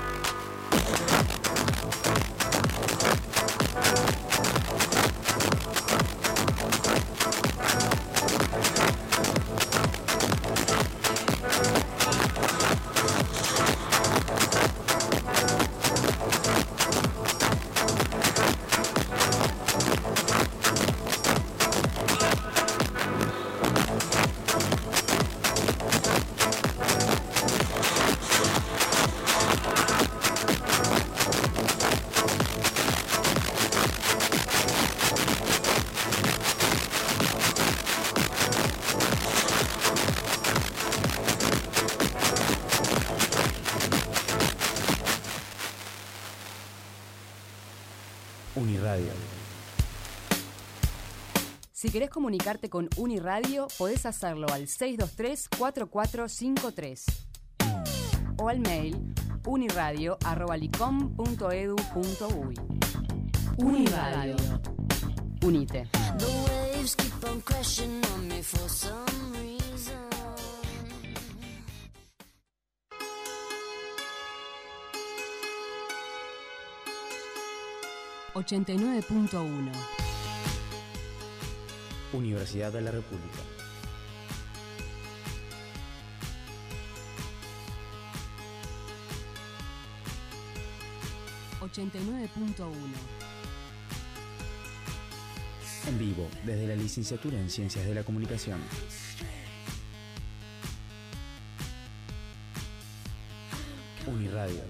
Uniradio. Si querés comunicarte con Uniradio, podés hacerlo al seis dos tres, cuatro cuatro cinco tres o al mail uniradio arroba licom punto edu punto uy. Uniradio. Unite. ochenta y nueve punto uno. Universidad de la República. ochenta y nueve punto uno. En vivo, desde la licenciatura en Ciencias de la Comunicación. Uniradio.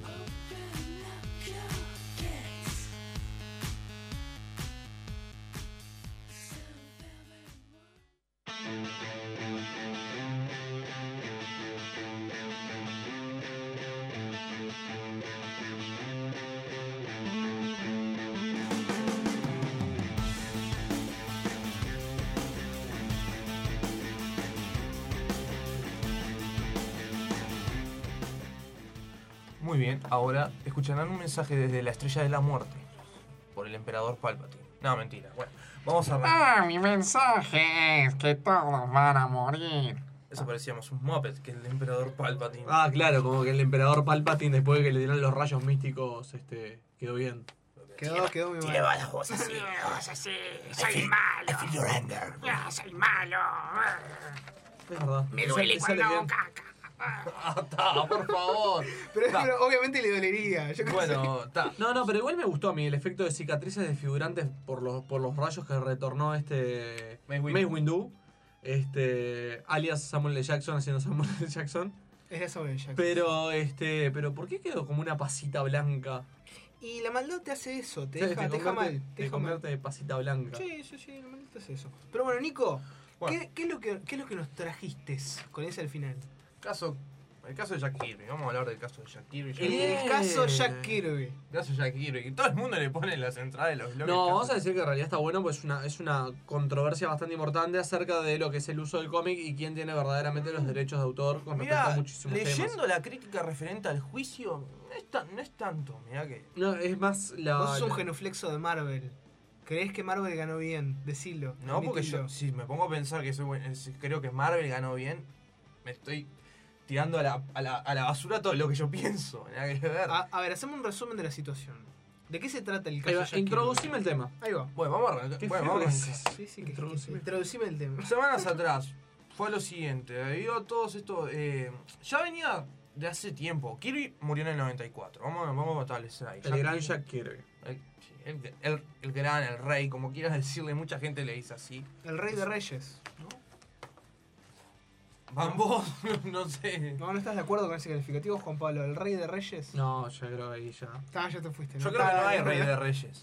Muy bien, ahora escucharán un mensaje desde la Estrella de la Muerte por el emperador Palpatine. No, mentira. Bueno, vamos a arrancar. Ah, mi mensaje es que todos van a morir. Eso parecíamos un Muppet, que el emperador Palpatine. Ah, claro, como que el emperador Palpatine, después de que le dieron los rayos místicos, este, quedó bien. Quedó, quedó muy mal. Tiene la voz así, la voz así. Soy malo. I feel your anger. Ah, soy malo. Es verdad. Me Eso- duele eso cuando le hago bien. caca. Ah, ta, por favor. Pero, Ta. pero obviamente le dolería. Yo qué Bueno, sé. ta. No, no, pero igual me gustó a mí el efecto de cicatrices desfigurantes por los, por los rayos que retornó este Mace Windu. Mace Windu, este, alias Samuel L. Jackson haciendo Samuel L. Jackson. Es eso, Jackson. Pero, este, pero ¿por qué quedó como una pasita blanca? Y la maldad te hace eso, te Sí, deja, te deja convierte- mal. Te Te deja mal. convierte de pasita blanca. Sí, sí, sí, la maldad te hace eso. Pero bueno, Nico, Bueno. ¿qué, qué, es lo que, ¿qué es lo que nos trajiste con ese al final? Caso, el caso de Jack Kirby. Vamos a hablar del caso de Jack Kirby. El, el caso Jack Kirby. El caso de Jack Kirby. Que todo el mundo le pone en las entradas de los blogs. No, vamos a decir que en realidad está bueno, pues es una, es una controversia bastante importante acerca de lo que es el uso del cómic y quién tiene verdaderamente los derechos de autor con respecto Mirá, a muchísimos leyendo temas. la crítica referente al juicio, no es, tan, no es tanto, mirá que... No, es más la... Vos sos un la- genuflexo de Marvel. ¿Crees que Marvel ganó bien? Decilo. No, porque admitilo. yo, si me pongo a pensar que soy buen- si creo que Marvel ganó bien, me estoy tirando a la, a la, a la basura todo lo que yo pienso. Nada que ver. A, a ver, hacemos un resumen de la situación. ¿De qué se trata el Ahí caso va, Jack introducime Kirby? el tema. Ahí va. Bueno, vamos a arrancar. Qué Bueno, feo vamos a que arrancar. es. Sí, sí, que, que, introducime el tema. Semanas atrás fue lo siguiente, debido a todos estos... eh, ya venía de hace tiempo. Kirby murió en el noventa y cuatro. Vamos, vamos a establecer ahí. El gran Jack Kirby. El, sí, el, el- el gran, el rey, como quieras decirle, mucha gente le dice así. El rey de reyes. Van vos, no sé. ¿No, ¿No estás de acuerdo con ese calificativo, Juan Pablo? ¿El rey de reyes? No, yo creo que ahí ya. Ah, ya te fuiste. Yo creo que no hay rey de reyes.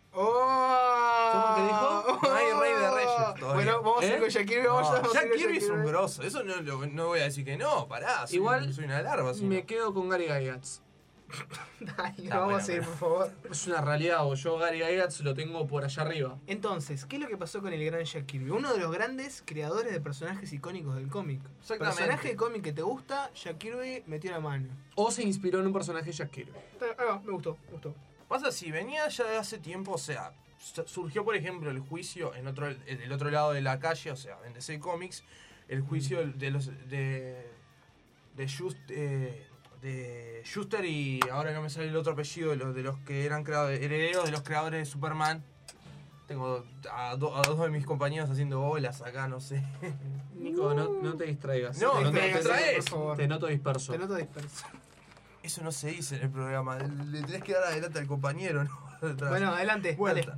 ¡Oh! ¿Cómo que dijo? No hay rey de reyes todavía. Bueno, vamos a ir ¿Eh? con Jack Kirby. Vamos, No, vamos a ir Jack con Kirby es un Kirby. grosso. Eso no, lo- no voy a decir que no, pará. Soy, Igual soy una larva. si Me no. quedo con Gary Gygax. Dale, Está vamos bueno, a seguir, pero- por favor. Es una realidad, o yo Gary Gygax lo tengo por allá arriba. Entonces, ¿qué es lo que pasó con el gran Jack Kirby? Uno de los grandes creadores de personajes icónicos del cómic. Exactamente. Personaje de cómic que te gusta, Jack Kirby metió la mano. O se inspiró en un personaje de Jack Kirby. Ahí va, me gustó, me gustó. Pasa si venía ya de hace tiempo, o sea, s- surgió por ejemplo el juicio en otro, en el otro lado de la calle, o sea, en D C Comics, el juicio de, de los de de, Just, eh, de Schuster y ahora no me sale el otro apellido de los de los que eran creadores, herederos de los creadores de Superman. Tengo a, do- a dos de mis compañeros haciendo bolas acá, no sé. Nico, no, no te distraigas. No, te, no te noto- distraes. por favor. te noto disperso. Te noto disperso. Eso no se dice en el programa, le tenés que dar adelante al compañero, ¿no? Detrás. Bueno, adelante, Vuelta.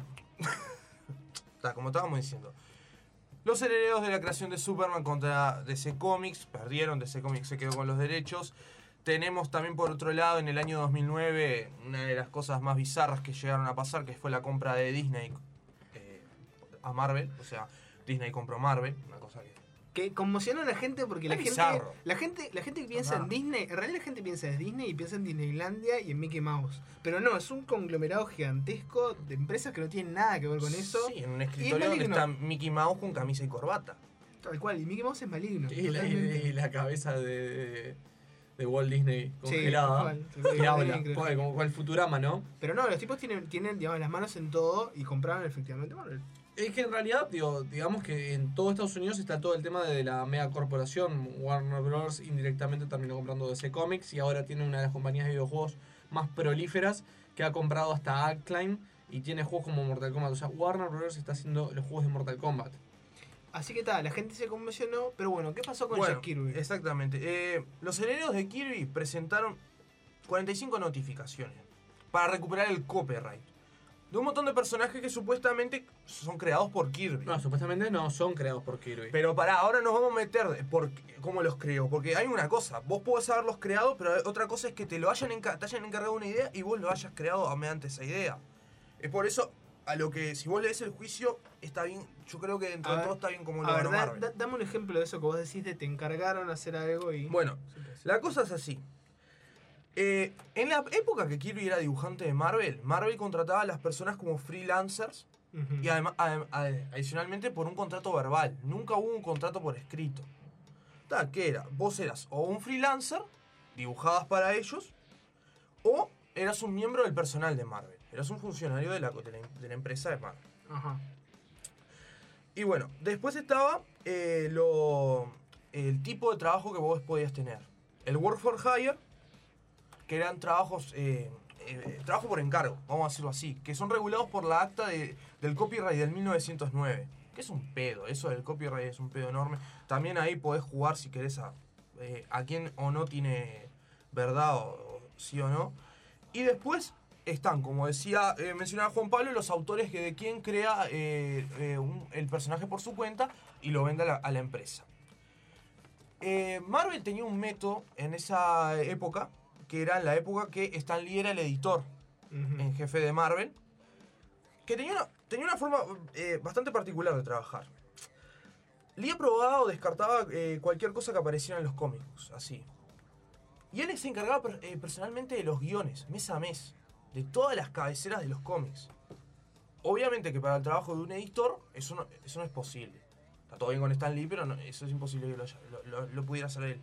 Está, como estábamos diciendo. Los herederos de la creación de Superman contra D C Comics perdieron, D C Comics se quedó con los derechos. Tenemos también por otro lado en el año dos mil nueve una de las cosas más bizarras que llegaron a pasar, que fue la compra de Disney eh, a Marvel. O sea, Disney compró Marvel, una cosa que... Que conmocionó a la gente porque la Es gente, bizarro. la gente la gente que piensa en Ah. Disney, en realidad la gente piensa en Disney y piensa en Disneylandia y en Mickey Mouse. Pero no, es un conglomerado gigantesco de empresas que no tienen nada que ver con eso. Sí, en un Y es escritorio donde maligno. está Mickey Mouse con camisa y corbata. Tal cual, y Mickey Mouse es maligno. Y la, totalmente. y la cabeza de, de Walt Disney Sí, congelada. tal cual, tal cual, que habla, increíble. Joder, como cual Futurama, ¿no? Pero no, los tipos tienen, tienen digamos, las manos en todo y compraron efectivamente Marvel. Es que en realidad, digo, digamos que en todo Estados Unidos está todo el tema de la mega corporación. Warner Bros. Indirectamente terminó comprando D C Comics y ahora tiene una de las compañías de videojuegos más prolíferas que ha comprado hasta Acclaim y tiene juegos como Mortal Kombat. O sea, Warner Bros. Está haciendo los juegos de Mortal Kombat. Así que tal, la gente se conmocionó, pero bueno, ¿qué pasó con Bueno, Jack Kirby? exactamente. Eh, los herederos de Kirby presentaron cuarenta y cinco notificaciones para recuperar el copyright de un montón de personajes que supuestamente son creados por Kirby. No, supuestamente no son creados por Kirby. Pero pará, ahora nos vamos a meter de por qué- cómo los creó. Porque hay una cosa, vos podés haberlos creado, pero otra cosa es que te lo hayan enca- te hayan encargado una idea y vos lo hayas creado mediante esa idea. Es por eso, a lo que si vos lees el juicio, está bien, yo creo que dentro A de ver, todo está bien como lo A ver, ganó da- Marvel. da- dame un ejemplo de eso que vos decís de te encargaron hacer algo y... Bueno, la cosa es así. Eh, en la época que Kirby era dibujante de Marvel, Marvel contrataba a las personas como freelancers Ujú. y además, adem- ade- adicionalmente por un contrato verbal. Nunca hubo un contrato por escrito. Ta, ¿qué era? Vos eras o un freelancer, dibujabas para ellos, o eras un miembro del personal de Marvel. Eras un funcionario de la, de la, de la empresa de Marvel. Ajá. Y bueno, después estaba eh, lo, el tipo de trabajo que vos podías tener. El work for hire, que eran trabajos, eh, eh, trabajo por encargo, vamos a decirlo así, que son regulados por la acta de, del copyright del mil novecientos nueve. Que es un pedo, eso del copyright es un pedo enorme. También ahí podés jugar si querés a eh, a quién o no tiene verdad, o, o sí o no. Y después están, como decía, eh, mencionaba Juan Pablo, los autores que de quien crea eh, eh, un, el personaje por su cuenta y lo vende a la, a la empresa. Eh, Marvel tenía un método en esa época, que era la época que Stan Lee era el editor uh-huh. en jefe de Marvel, que tenía una, tenía una forma eh, bastante particular de trabajar. Lee aprobaba o descartaba eh, cualquier cosa que apareciera en los cómics, así. Y él se encargaba eh, personalmente de los guiones, mes a mes, de todas las cabeceras de los cómics. Obviamente que para el trabajo de un editor eso no, eso no es posible. Está todo bien con Stan Lee, pero no, eso es imposible que lo, lo, lo, lo pudiera hacer él.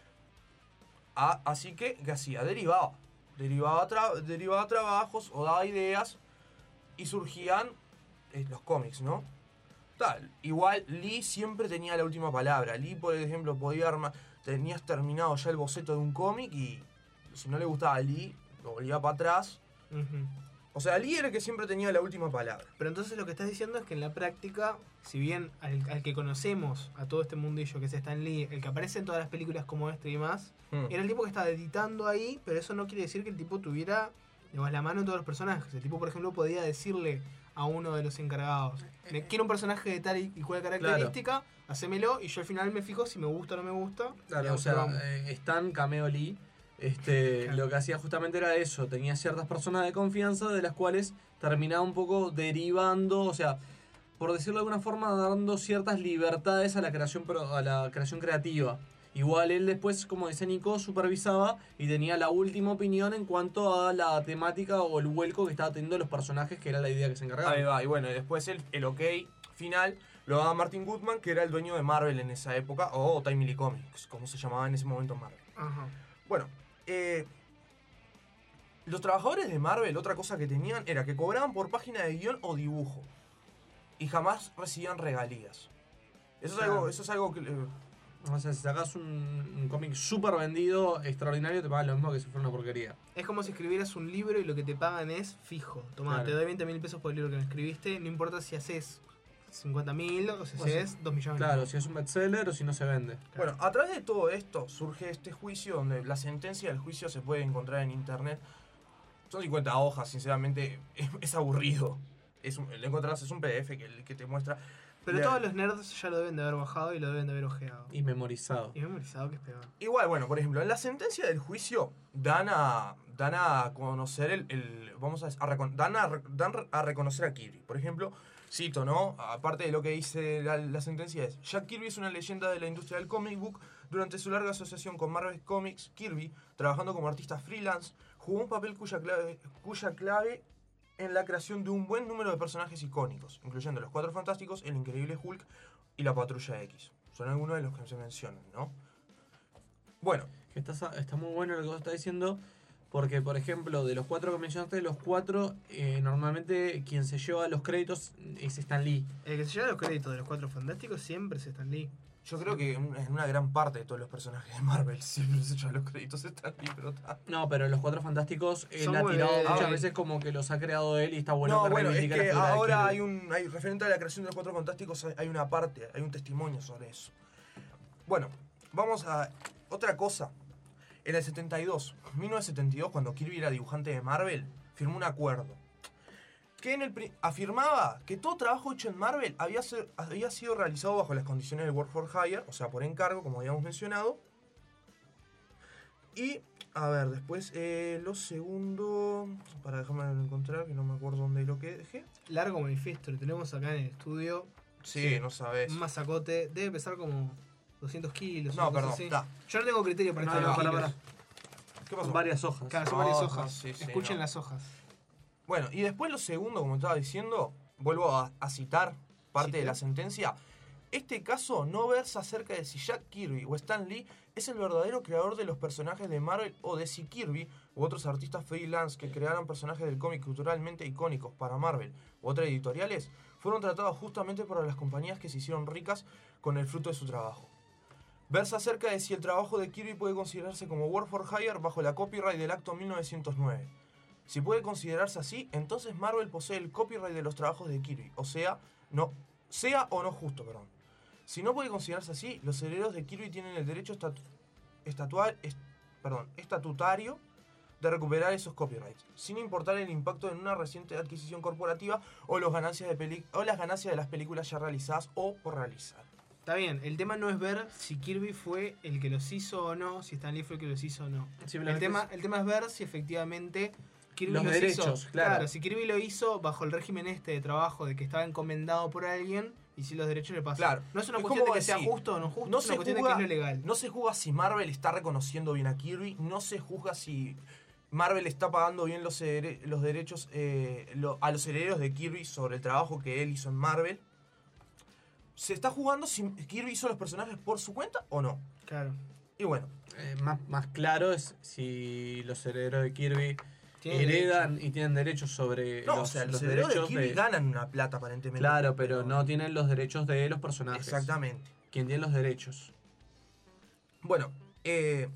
Ah, así que, ¿qué hacía? Derivaba. Derivaba, tra derivaba trabajos o daba ideas y surgían eh, los cómics, ¿no? Tal. Igual Lee siempre tenía la última palabra. Lee, por ejemplo, podía armar... Tenías terminado ya el boceto de un cómic y si no le gustaba a Lee, lo volvía para atrás. Uh-huh. O sea, Lee era el que siempre tenía la última palabra. Pero entonces lo que estás diciendo es que en la práctica, si bien al, al que conocemos, a todo este mundillo que es Stan Lee, el que aparece en todas las películas como este y más, hmm. era el tipo que estaba editando ahí, pero eso no quiere decir que el tipo tuviera, digamos, la mano en todos los personajes. El tipo, por ejemplo, podía decirle a uno de los encargados, quiero un personaje de tal y cual característica, claro. hacémelo y yo al final me fijo si me gusta o no me gusta. Claro, o sea, eh, Stan, cameo Lee, este, claro. lo que hacía justamente era eso, tenía ciertas personas de confianza de las cuales terminaba un poco derivando, o sea, por decirlo de alguna forma, dando ciertas libertades a la creación, a la creación creativa. Igual él después, como dice Nico, supervisaba y tenía la última opinión en cuanto a la temática o el vuelco que estaba teniendo los personajes, que era la idea que se encargaba. Ahí va, y bueno, y después el, el ok final lo daba Martin Goodman, que era el dueño de Marvel en esa época, o Timely Comics, como se llamaba en ese momento Marvel. Ajá. Bueno, eh, los trabajadores de Marvel, otra cosa que tenían era que cobraban por página de guión o dibujo. Y jamás recibían regalías. Eso es claro. algo, eso es algo que... Eh, O sea, si sacás un, un cómic súper vendido, extraordinario, te pagan lo mismo que si fuera una porquería. Es como si escribieras un libro y lo que te pagan es fijo. Tomá, claro. te doy veinte mil pesos por el libro que me escribiste, no importa si haces cincuenta mil o si haces dos millones. Claro, si es un bestseller o si no se vende. Claro. Bueno, a través de todo esto surge este juicio donde la sentencia del juicio se puede encontrar en internet. Son cincuenta hojas, sinceramente, es, es aburrido. Es un, lo encontrás, es un P D F que, que te muestra... Pero todos los nerds ya lo deben de haber bajado y lo deben de haber ojeado. Y memorizado. Y memorizado, que es peor. Igual, bueno, por ejemplo, en la sentencia del juicio dan a, dan a conocer el... el vamos a, a, dan a, dan a reconocer a Kirby. Por ejemplo, cito, ¿no? Aparte de lo que dice la, la sentencia es... Jack Kirby es una leyenda de la industria del comic book. Durante su larga asociación con Marvel Comics, Kirby, trabajando como artista freelance, jugó un papel cuya clave... Cuya clave en la creación de un buen número de personajes icónicos, incluyendo los Cuatro Fantásticos, el Increíble Hulk y la Patrulla X. Son algunos de los que se mencionan, ¿no? Bueno. Está, está muy bueno lo que vos estás diciendo, porque, por ejemplo, de los cuatro que mencionaste, los cuatro, eh, normalmente quien se lleva los créditos es Stan Lee. El que se lleva los créditos de los Cuatro Fantásticos siempre es Stan Lee. Yo creo que en una gran parte de todos los personajes de Marvel siempre se llevan los créditos Stan Lee, pero está. No, pero los Cuatro Fantásticos él ha tirado muchas ah, veces como que los ha creado él y está bueno. No, que bueno, es que ahora hay un hay referente a la creación de los Cuatro Fantásticos hay una parte, hay un testimonio sobre eso. Bueno, vamos a otra cosa. En el setenta y dos, mil novecientos setenta y dos, cuando Kirby era dibujante de Marvel, firmó un acuerdo que en el afirmaba que todo trabajo hecho en Marvel había, ser, había sido realizado bajo las condiciones del Work for Hire, o sea, por encargo, como habíamos mencionado. Y, a ver, después, eh, lo segundo, para dejarme encontrar, que no me acuerdo dónde lo que dejé. Largo manifiesto, lo tenemos acá en el estudio. Sí, sí, no sabes. Un masacote, debe pesar como doscientos kilos. No, perdón, está. Yo no tengo criterio para no, esto. No, para, para. ¿Qué pasó? Son varias hojas. Claro, son oh, varias hojas. Sí, sí, Escuchen no. las hojas. Bueno, y después lo segundo, como estaba diciendo, vuelvo a, a citar parte ¿Sí, de la sentencia. Este caso no versa acerca de si Jack Kirby o Stan Lee es el verdadero creador de los personajes de Marvel o de si Kirby u otros artistas freelance que crearon personajes del cómic culturalmente icónicos para Marvel u otras editoriales fueron tratados justamente por las compañías que se hicieron ricas con el fruto de su trabajo. Versa acerca de si el trabajo de Kirby puede considerarse como Work for Hire bajo la copyright del Acto mil novecientos nueve. Si puede considerarse así, entonces Marvel posee el copyright de los trabajos de Kirby, o sea, no, sea o no justo, perdón. Si no puede considerarse así, los herederos de Kirby tienen el derecho estatu estatua- est- perdón, estatutario de recuperar esos copyrights, sin importar el impacto en una reciente adquisición corporativa o, los ganancias de peli- o las ganancias de las películas ya realizadas o por realizar. Está bien, el tema no es ver si Kirby fue el que los hizo o no, si Stan Lee fue el que los hizo o no. El Simplemente tema, es- el tema es ver si efectivamente Kirby Los los derechos, hizo. claro. Si Kirby lo hizo bajo el régimen este de trabajo de que estaba encomendado por alguien y si los derechos le pasan. Claro. No es una Es cuestión de como que sea decir, justo o no justo, no es una se cuestión juzga, de que es lo legal. No se juzga si Marvel está reconociendo bien a Kirby, no se juzga si Marvel está pagando bien los, dere- los derechos eh, lo- a los herederos de Kirby sobre el trabajo que él hizo en Marvel. Se está jugando si Kirby hizo los personajes por su cuenta o no. Claro. Y bueno. Eh, más, más claro es si los herederos de Kirby Tienen heredan y tienen derechos sobre No, los, o sea, los, los herederos de derechos Kirby de- ganan una plata aparentemente. Claro, pero no tienen los derechos de los personajes. Exactamente. ¿Quién tiene los derechos? Bueno, eh,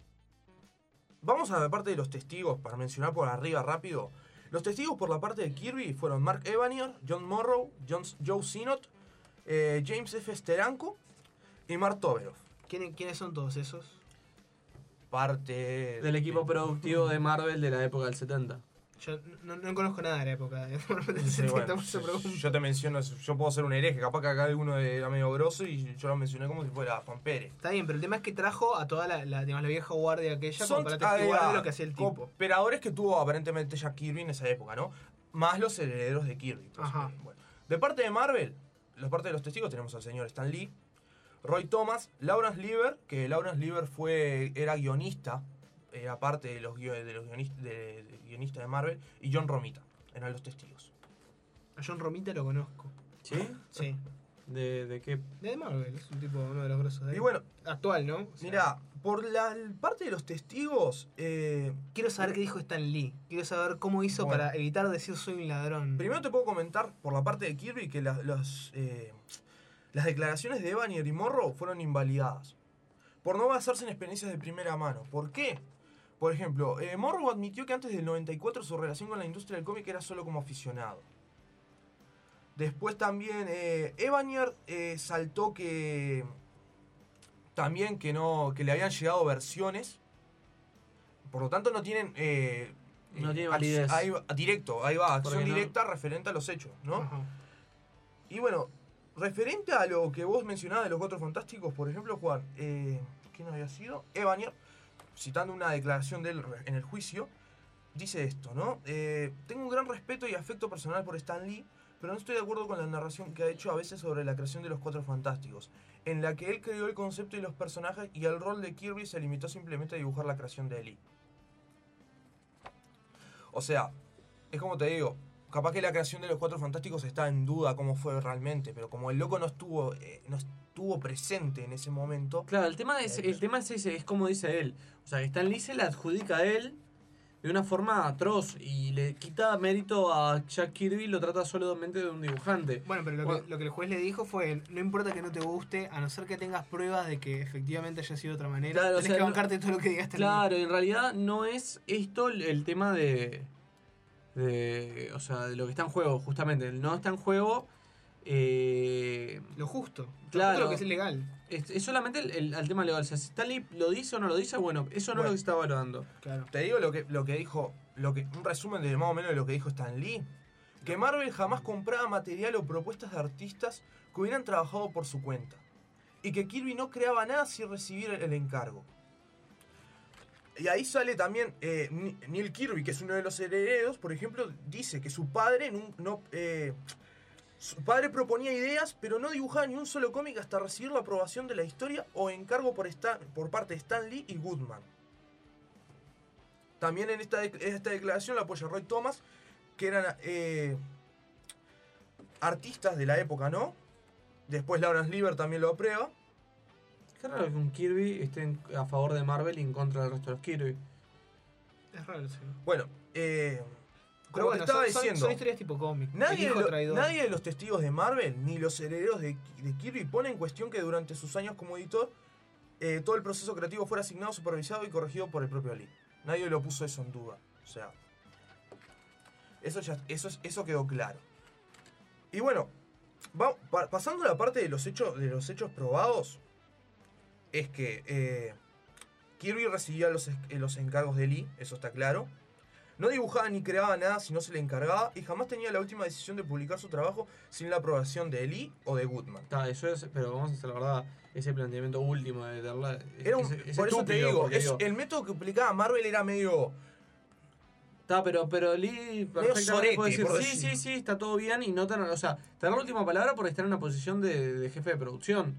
vamos a la parte de los testigos, para mencionar por arriba rápido. Los testigos por la parte de Kirby fueron Mark Evanier, John Morrow, John, Joe Sinnott, eh, James F. Steranko y Mark Toberoff. ¿Quiénes, ¿Quiénes son todos esos? Parte Del equipo productivo de Marvel de la época del setenta. Yo no, no conozco nada de la época de Sí, bueno, yo, yo te menciono, yo puedo ser un hereje, capaz que acá alguno era medio grosso y yo lo mencioné como si fuera Juan Pérez. Está bien, pero el tema es que trajo a toda la, la, digamos, la vieja guardia aquella Son como para testiguar ah, de lo que hacía el tipo. Operadores que tuvo aparentemente Jack Kirby en esa época, ¿no? Más los herederos de Kirby. Pues, Ajá. bueno. De parte de Marvel, la parte de los testigos tenemos al señor Stan Lee, Roy Thomas, Lawrence Lieber, que Lawrence Lieber fue, era guionista, era parte de los, guio- de los guionistas, de, de guionistas de Marvel, y John Romita, eran los testigos. A John Romita lo conozco. ¿Sí? Sí. ¿De, de qué? De Marvel, es un tipo, uno de los grosos de ahí. Y bueno, actual, ¿no? O sea, Mirá, por la parte de los testigos, eh, quiero saber qué dijo Stan Lee. Quiero saber cómo hizo Bueno. para evitar decir soy un ladrón. primero te puedo comentar por la parte de Kirby que la- los, eh, las declaraciones de Evanier y Morrow fueron invalidadas por no basarse en experiencias de primera mano. ¿Por qué? Por ejemplo, eh, Morrow admitió que antes del noventa y cuatro su relación con la industria del cómic era solo como aficionado. Después también eh, Evanier eh, saltó que también que no que le habían llegado versiones, por lo tanto no tienen eh, No eh, tiene ac- validez. ahí va- directo, ahí va, acción Porque no- directa referente a los hechos, ¿no? Ajá. Y bueno, referente a lo que vos mencionabas de los Cuatro Fantásticos, por ejemplo, Juan, eh, ¿quién había sido? Evanier, citando una declaración de él re- en el juicio, dice esto, ¿no? Eh, tengo un gran respeto y afecto personal por Stan Lee, pero no estoy de acuerdo con la narración que ha hecho a veces sobre la creación de los Cuatro Fantásticos, en la que él creó el concepto y los personajes y el rol de Kirby se limitó simplemente a dibujar la creación de Lee. O sea, es como te digo, capaz que la creación de los Cuatro Fantásticos está en duda cómo fue realmente, pero como el loco no estuvo, eh, no estuvo presente en ese momento. Claro, el tema es, el tema es ese, es como dice él. O sea, que Stan Lee se le adjudica a él de una forma atroz y le quita mérito a Jack Kirby y lo trata solamente de un dibujante. Bueno, pero lo, Bueno. Que, lo que el juez le dijo fue, no importa que no te guste, a no ser que tengas pruebas de que efectivamente haya sido de otra manera, Claro, o tenés sea, que no- bancarte todo lo que digas. Claro, en realidad no es esto el- el tema de, de. O sea, de lo que está en juego, justamente. No está en juego. Eh, lo justo. Claro. Lo que es ilegal. Es, es solamente el, el- el tema legal. O sea, si Stanley lo dice o no lo dice, bueno, eso no Bueno. es lo que se está evaluando. Claro. Te digo lo que, lo que dijo, lo que, un resumen de más o menos de lo que dijo Stan Lee. Que Marvel jamás compraba material o propuestas de artistas que hubieran trabajado por su cuenta. Y que Kirby no creaba nada sin recibir el encargo. Y ahí sale también eh, Ni- Neil Kirby, que es uno de los herederos, por ejemplo, dice que su padre nun- no, eh, su padre proponía ideas, pero no dibujaba ni un solo cómic hasta recibir la aprobación de la historia o encargo por, Stan- por parte de Stan Lee y Goodman. También en esta, de- esta declaración la apoya Roy Thomas, que eran eh, artistas de la época, ¿no? Después Lawrence Lieber también lo aprueba. Qué raro que un Kirby esté en- a favor de Marvel y en contra del resto de los Kirby. Es raro, sí. Bueno, eh, Pero como bueno, te estaba son, son- diciendo, son historias tipo cómic. nadie, El hijo lo- traidor. nadie de los testigos de Marvel ni los herederos de, de Kirby pone en cuestión que durante sus años como editor eh, todo el proceso creativo fuera asignado, supervisado y corregido por el propio Lee. Nadie lo puso eso en duda. O sea, eso, ya, eso, es- eso quedó claro. Y bueno, va- pa- pasando a la parte de los hechos, de los hechos probados, es que eh, Kirby recibía los, los encargos de Lee, eso está claro. No dibujaba ni creaba nada si no se le encargaba y jamás tenía la última decisión de publicar su trabajo sin la aprobación de Lee o de Goodman. Está, eso es, pero vamos a hacer la verdad, ese planteamiento último de darla. Era un, es, es por eso te digo, es, digo, el método que aplicaba Marvel era medio. Está, pero, pero Lee sorete, puede decir, sí, sí, sí, está todo bien y no tener, o sea, tener la última palabra por estar en una posición de, de jefe de producción.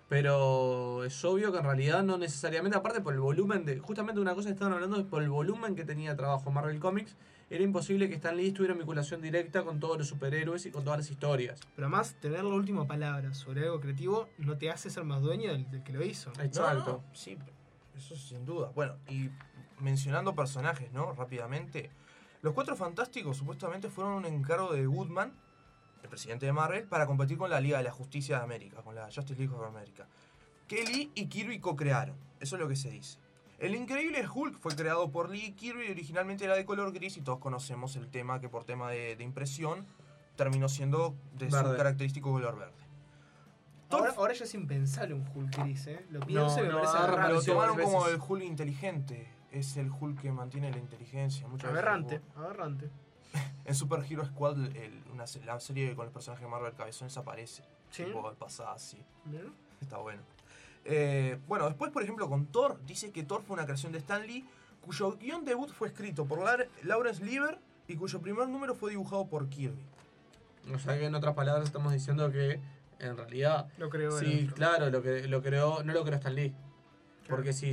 Pero es obvio que en realidad no necesariamente, aparte por el volumen de, justamente una cosa que estaban hablando es por el volumen que tenía trabajo Marvel Comics, era imposible que Stan Lee tuviera vinculación directa con todos los superhéroes y con todas las historias. Pero además, tener la última palabra sobre algo creativo no te hace ser más dueño del, del que lo hizo. Exacto. No, no, sí, eso sin duda. Bueno, y mencionando personajes, ¿no? Rápidamente. Los Cuatro Fantásticos supuestamente fueron un encargo de Goodman, el presidente de Marvel, para competir con la Liga de la Justicia de América, con la Justice League of America, que Lee y Kirby co-crearon. Eso es lo que se dice. El increíble Hulk fue creado por Lee y Kirby y originalmente era de color gris y todos conocemos el tema que por tema de, de impresión terminó siendo de verde. Su característico color verde. Ahora, ahora ya es impensable un Hulk gris, ¿eh? Lo pienso no, y me no, parece aberrante. Lo tomaron como el Hulk inteligente. Es el Hulk que mantiene la inteligencia. Muchas aberrante, veces, aberrante. En Super Hero Squad, el, una, la serie con el personaje de Marvel Cabezones aparece. ¿Sí? Tipo, pasada así. ¿Bien? Está bueno. Eh, bueno, después, por ejemplo, con Thor, dice que Thor fue una creación de Stan Lee, cuyo guión debut fue escrito por La Lawrence Lieber y cuyo primer número fue dibujado por Kirby. O sea que en otras palabras estamos diciendo que en realidad... Lo creó sí, claro, lo que lo creó, no lo creó Stan Lee. Claro. Porque si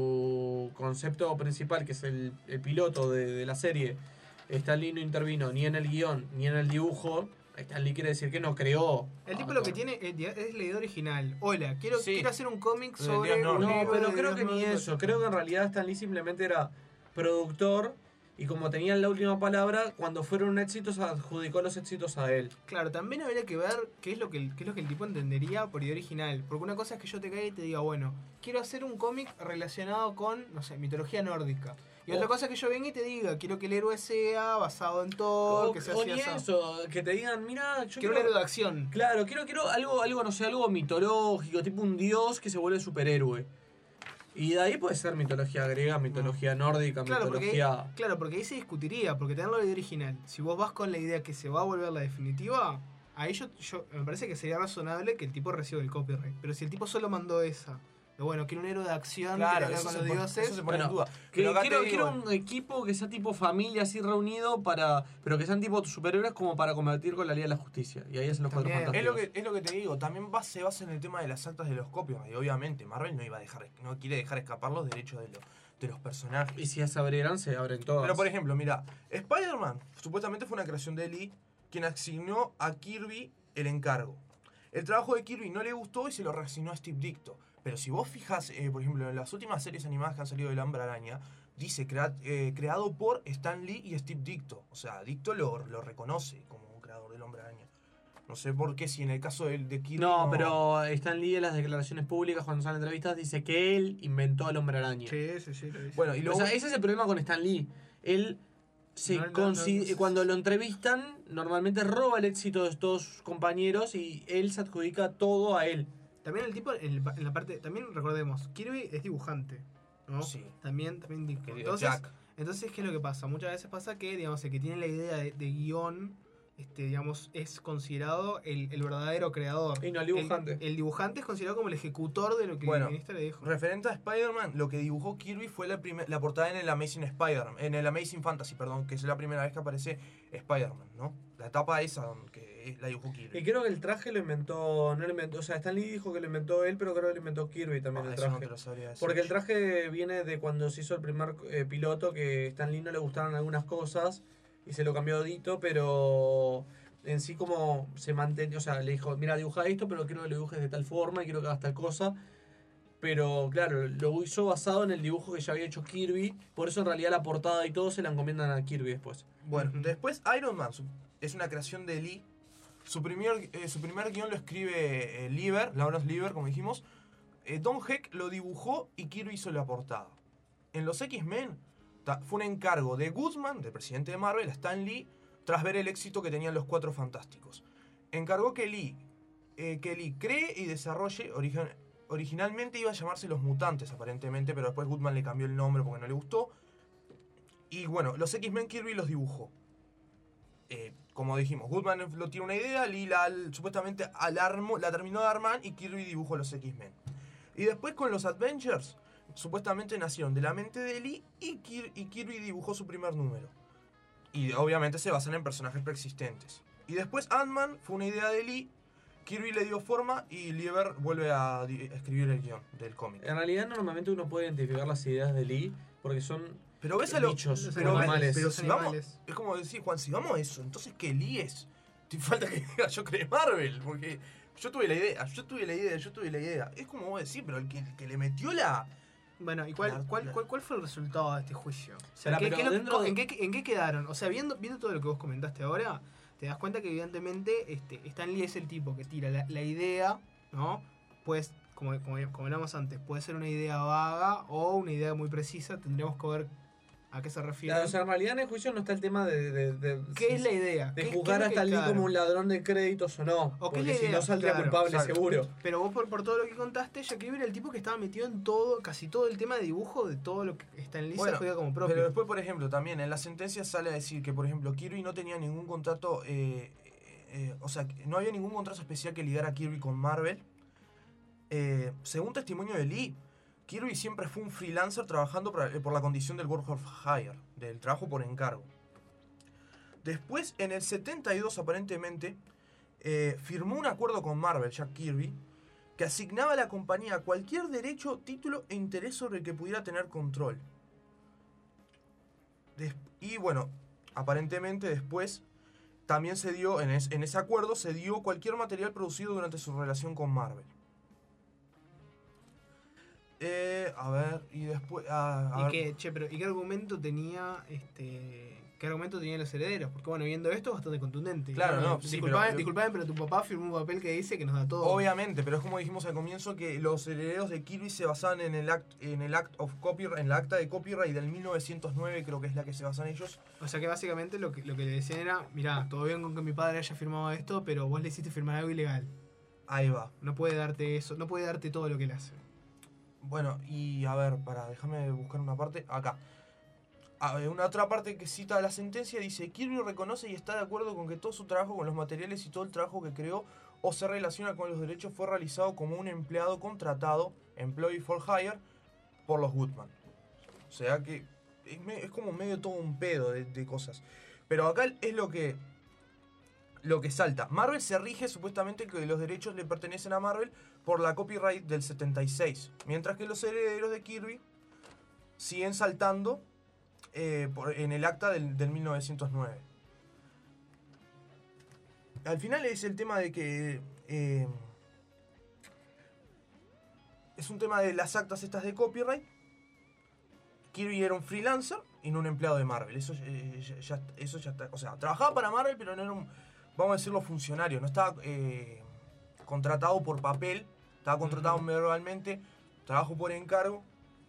su concepto principal, que es el, el piloto de, de la serie, Stan Lee no intervino ni en el guión ni en el dibujo, Stan Lee quiere decir que no creó. El tipo lo que tiene es, es la idea original. Hola, quiero, sí. quiero hacer un cómic sobre... Dios, no, no, no pero creo que ni eso. Creo que en realidad Stan Lee simplemente era productor y como tenían la última palabra, cuando fueron un éxito se adjudicó los éxitos a él. Claro, también habría que ver qué es lo que el, qué es lo que el tipo entendería por idea original. Porque una cosa es que yo te caiga y te diga, bueno, quiero hacer un cómic relacionado con, no sé, mitología nórdica. Y otra cosa es que yo venga y te diga, quiero que el héroe sea basado en Thor, o, que sea o así, ni así. eso, que te digan, mira, yo quiero un héroe de acción. Claro, quiero, quiero algo, algo, no sé, algo mitológico, tipo un dios que se vuelve superhéroe. Y de ahí puede ser mitología griega, mitología nórdica, claro, mitología... Porque ahí, claro, porque ahí se discutiría, porque tener la idea original, si vos vas con la idea que se va a volver la definitiva, ahí yo, yo me parece que sería razonable que el tipo reciba el copyright. Pero si el tipo solo mandó esa... Bueno, quiero un héroe de acción, claro, que eso con se los pone, dioses. Eso se pone bueno, en duda. Que quiero, digo, quiero un equipo que sea tipo familia así reunido para, pero que sean tipo superhéroes como para combatir con la Liga de la Justicia. Y ahí hacen los Cuatro Fantásticos. Es lo que es lo que te digo. También va, se basa en el tema de las actas de los copios. Y obviamente Marvel no iba a dejar, no quiere dejar escapar los derechos de los de los personajes. Y si ya se abrieran, se abren todas. Pero por ejemplo, mira, Spider-Man supuestamente fue una creación de Lee, quien asignó a Kirby el encargo. El trabajo de Kirby no le gustó y se lo reasignó a Steve Ditko. Pero si vos fijas, eh, por ejemplo, en las últimas series animadas que han salido del Hombre Araña, dice crea, eh, creado por Stan Lee y Steve Ditko. O sea, Ditko lo, lo reconoce como un creador del Hombre Araña. No sé por qué, si en el caso de, de Kirby... No, no, pero Stan Lee en las declaraciones públicas, cuando salen entrevistas, dice que él inventó al Hombre Araña. Sí, sí, sí. Lo dice. Bueno, y luego, o sea, ese es el problema con Stan Lee. Él... Sí, no, no, no, no, cuando lo entrevistan, normalmente roba el éxito de todos sus compañeros y él se adjudica todo a él. También el tipo, en la parte, también recordemos, Kirby es dibujante, ¿no? Sí. También, también dibuja. Entonces, Jack. entonces, ¿qué es lo que pasa? Muchas veces pasa que, digamos, el que tiene la idea de, de guión, este, digamos, es considerado el, el verdadero creador. Y no el dibujante. El, el dibujante es considerado como el ejecutor de lo que bueno, el ministro le dijo. Referente a Spider-Man, lo que dibujó Kirby fue la, primer, la portada en el Amazing Spider-Man, en el Amazing Fantasy, perdón, que es la primera vez que aparece Spider-Man, ¿no? La etapa esa que la dibujó Kirby. Y creo que el traje lo inventó, no lo inventó, o sea, Stan Lee dijo que lo inventó él, pero creo que lo inventó Kirby también, ah, el traje. No te lo sabría decir. Porque el traje viene de cuando se hizo el primer eh, piloto, que a Stan Lee no le gustaron algunas cosas y se lo cambió a Dito, pero en sí como se mantenía, o sea, le dijo, mira, dibuja esto, pero quiero que lo dibujes de tal forma y quiero que hagas tal cosa. Pero claro, lo hizo basado en el dibujo que ya había hecho Kirby, por eso en realidad la portada y todo se la encomiendan a Kirby después. Bueno, uh-huh. Después Iron Man es una creación de Lee. Su primer, eh, su primer guión lo escribe eh, Lieber, Lawrence Lieber, como dijimos. Eh, Don Heck lo dibujó y Kirby hizo la portada. En los X-Men fue un encargo de Goodman, del presidente de Marvel, a Stan Lee, tras ver el éxito que tenían los Cuatro Fantásticos. Encargó que Lee, eh, que Lee cree y desarrolle origen, originalmente iba a llamarse Los Mutantes, aparentemente, pero después Goodman le cambió el nombre porque no le gustó. Y bueno, los X-Men Kirby los dibujó. Eh, como dijimos, Goodman lo tiene una idea, Lee la, supuestamente alarmó, la terminó de armar y Kirby dibujó los X-Men. Y después con los Adventures, supuestamente nacieron de la mente de Lee y, Kir- y Kirby dibujó su primer número. Y obviamente se basan en personajes preexistentes. Y después Ant-Man fue una idea de Lee, Kirby le dio forma y Lieber vuelve a, di- a escribir el guión del cómic. En realidad normalmente uno puede identificar las ideas de Lee porque son Pero ves a los bichos, pero, ves- animales. pero si vamos, es como decir, Juan, si vamos a eso, entonces ¿qué Lee es? Te falta que diga yo creé Marvel, porque yo tuve la idea, yo tuve la idea, yo tuve la idea. Es como vos decís, pero el que, el que le metió la... Bueno, ¿y cuál, la- cuál, la- cuál, cuál fue el resultado de este juicio? O sea, Espera, ¿qué- pero qué es lo que- dentro de- ¿en, qué, ¿En qué quedaron? O sea, viendo, viendo todo lo que vos comentaste ahora, te das cuenta que evidentemente este, Stan Lee es el tipo que tira la, la idea, ¿no? Pues, como, como, como hablamos antes, puede ser una idea vaga o una idea muy precisa, tendríamos que ver a qué se refiere. Claro, o sea, en realidad en el juicio no está el tema de... de, de- ¿Qué es la idea? De ¿Qué- juzgar qué a es lo Stan que- Lee claro. como un ladrón de créditos o no. ¿O qué Porque es la si idea? no saldría Claro, culpable, exacto. seguro. Pero vos por, por todo lo que contaste, Jack Kirby era el tipo que estaba metido en todo, casi todo el tema de dibujo de todo lo que Stan Lee se Bueno, juega como propio. pero después, por ejemplo, también en la sentencia sale a decir que, por ejemplo, Kirby no tenía ningún contrato, eh, eh, eh, o sea, que no había ningún contrato especial que ligara a Kirby con Marvel. Eh, según testimonio de Lee, Kirby siempre fue un freelancer trabajando por, por la condición del work of hire, del trabajo por encargo. Después, en el setenta y dos, aparentemente, eh, firmó un acuerdo con Marvel, Jack Kirby, que asignaba a la compañía cualquier derecho, título e interés sobre el que pudiera tener control. Des- y bueno, aparentemente después también se dio, en, es- en ese acuerdo, se dio cualquier material producido durante su relación con Marvel. Eh, a ver, y después... ah, a ¿Y ver. qué, che, pero ¿y qué argumento tenía este qué argumento tenían los herederos? Porque bueno, viendo esto es bastante contundente. Claro, Bueno, no, sí, disculpame, pero- disculpame, pero tu papá firmó un papel que dice que nos da todo. Obviamente, pero es como dijimos al comienzo que los herederos de Kirby se basaban en el act, en el act of copyright, en la acta de copyright del mil novecientos nueve, creo que es la que se basan ellos. O sea que básicamente lo que, lo que le decían era, mirá, todo bien con que mi padre haya firmado esto, pero vos le hiciste firmar algo ilegal. Ahí va. No puede darte eso, no puede darte todo lo que él hace. Bueno, y a ver, para, déjame buscar una parte. Acá. A ver, una otra parte que cita la sentencia dice: Kirby reconoce y está de acuerdo con que todo su trabajo con los materiales y todo el trabajo que creó o se relaciona con los derechos fue realizado como un empleado contratado, employee for hire, por los Goodman. O sea que es, me- es como medio todo un pedo de, de cosas. Pero acá es lo que lo que salta. Marvel se rige supuestamente que los derechos le pertenecen a Marvel por la copyright del setenta y seis. Mientras que los herederos de Kirby siguen saltando eh, por- en el acta del, del mil novecientos nueve. Al final es el tema de que... eh, es un tema de las actas estas de copyright. Kirby era un freelancer y no un empleado de Marvel. Eso, eh, ya, ya- eso ya está. O sea, trabajaba para Marvel, pero no era un, vamos a decirlo, funcionario. No estaba eh, contratado por papel. Estaba contratado verbalmente. Trabajo por encargo.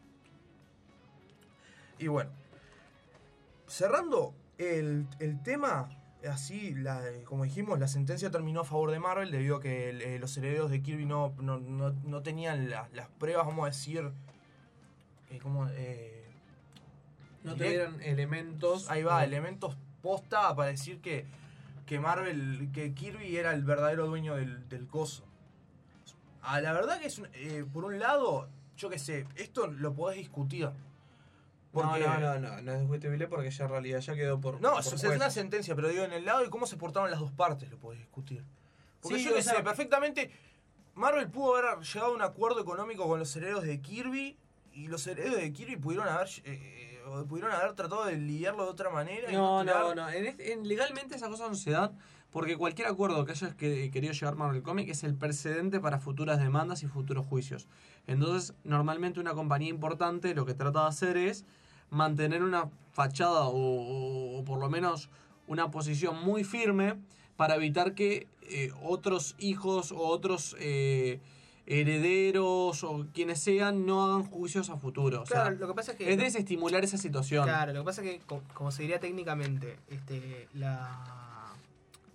Y bueno. Cerrando el, el tema, así, la, como dijimos, la sentencia terminó a favor de Marvel debido a que el- eh, los herederos de Kirby no, no, no, no tenían la- las pruebas, vamos a decir, eh, como... Eh, No direct- tuvieron elementos. Ahí va, No. elementos posta para decir que, que Marvel, que Kirby era el verdadero dueño del, del coso. Ah, la verdad que es, un- eh, por un lado, yo qué sé, esto lo podés discutir. Porque- No, no, no, no, no es discutible porque ya en realidad ya quedó por. No, por eso es juez. una sentencia, pero digo, en el lado de cómo se portaron las dos partes lo podés discutir. Porque Sí, yo o que sea- sé, perfectamente, Marvel pudo haber llegado a un acuerdo económico con los herederos de Kirby y los herederos de Kirby pudieron haber eh, eh, pudieron haber tratado de lidiarlo de otra manera. y No, tirar- no, no. En este- en- legalmente esas cosas no se dan porque cualquier acuerdo que hayas que- querido llevar Marvel Comics es el precedente para futuras demandas y futuros juicios. Entonces, normalmente una compañía importante lo que trata de hacer es mantener una fachada o, o- o por lo menos una posición muy firme para evitar que eh, otros hijos o otros eh, herederos o quienes sean no hagan juicios a futuro. O sea, Claro, lo que pasa es que- es desestimular esa situación. Claro, lo que pasa es que, co- como se diría técnicamente, este, la,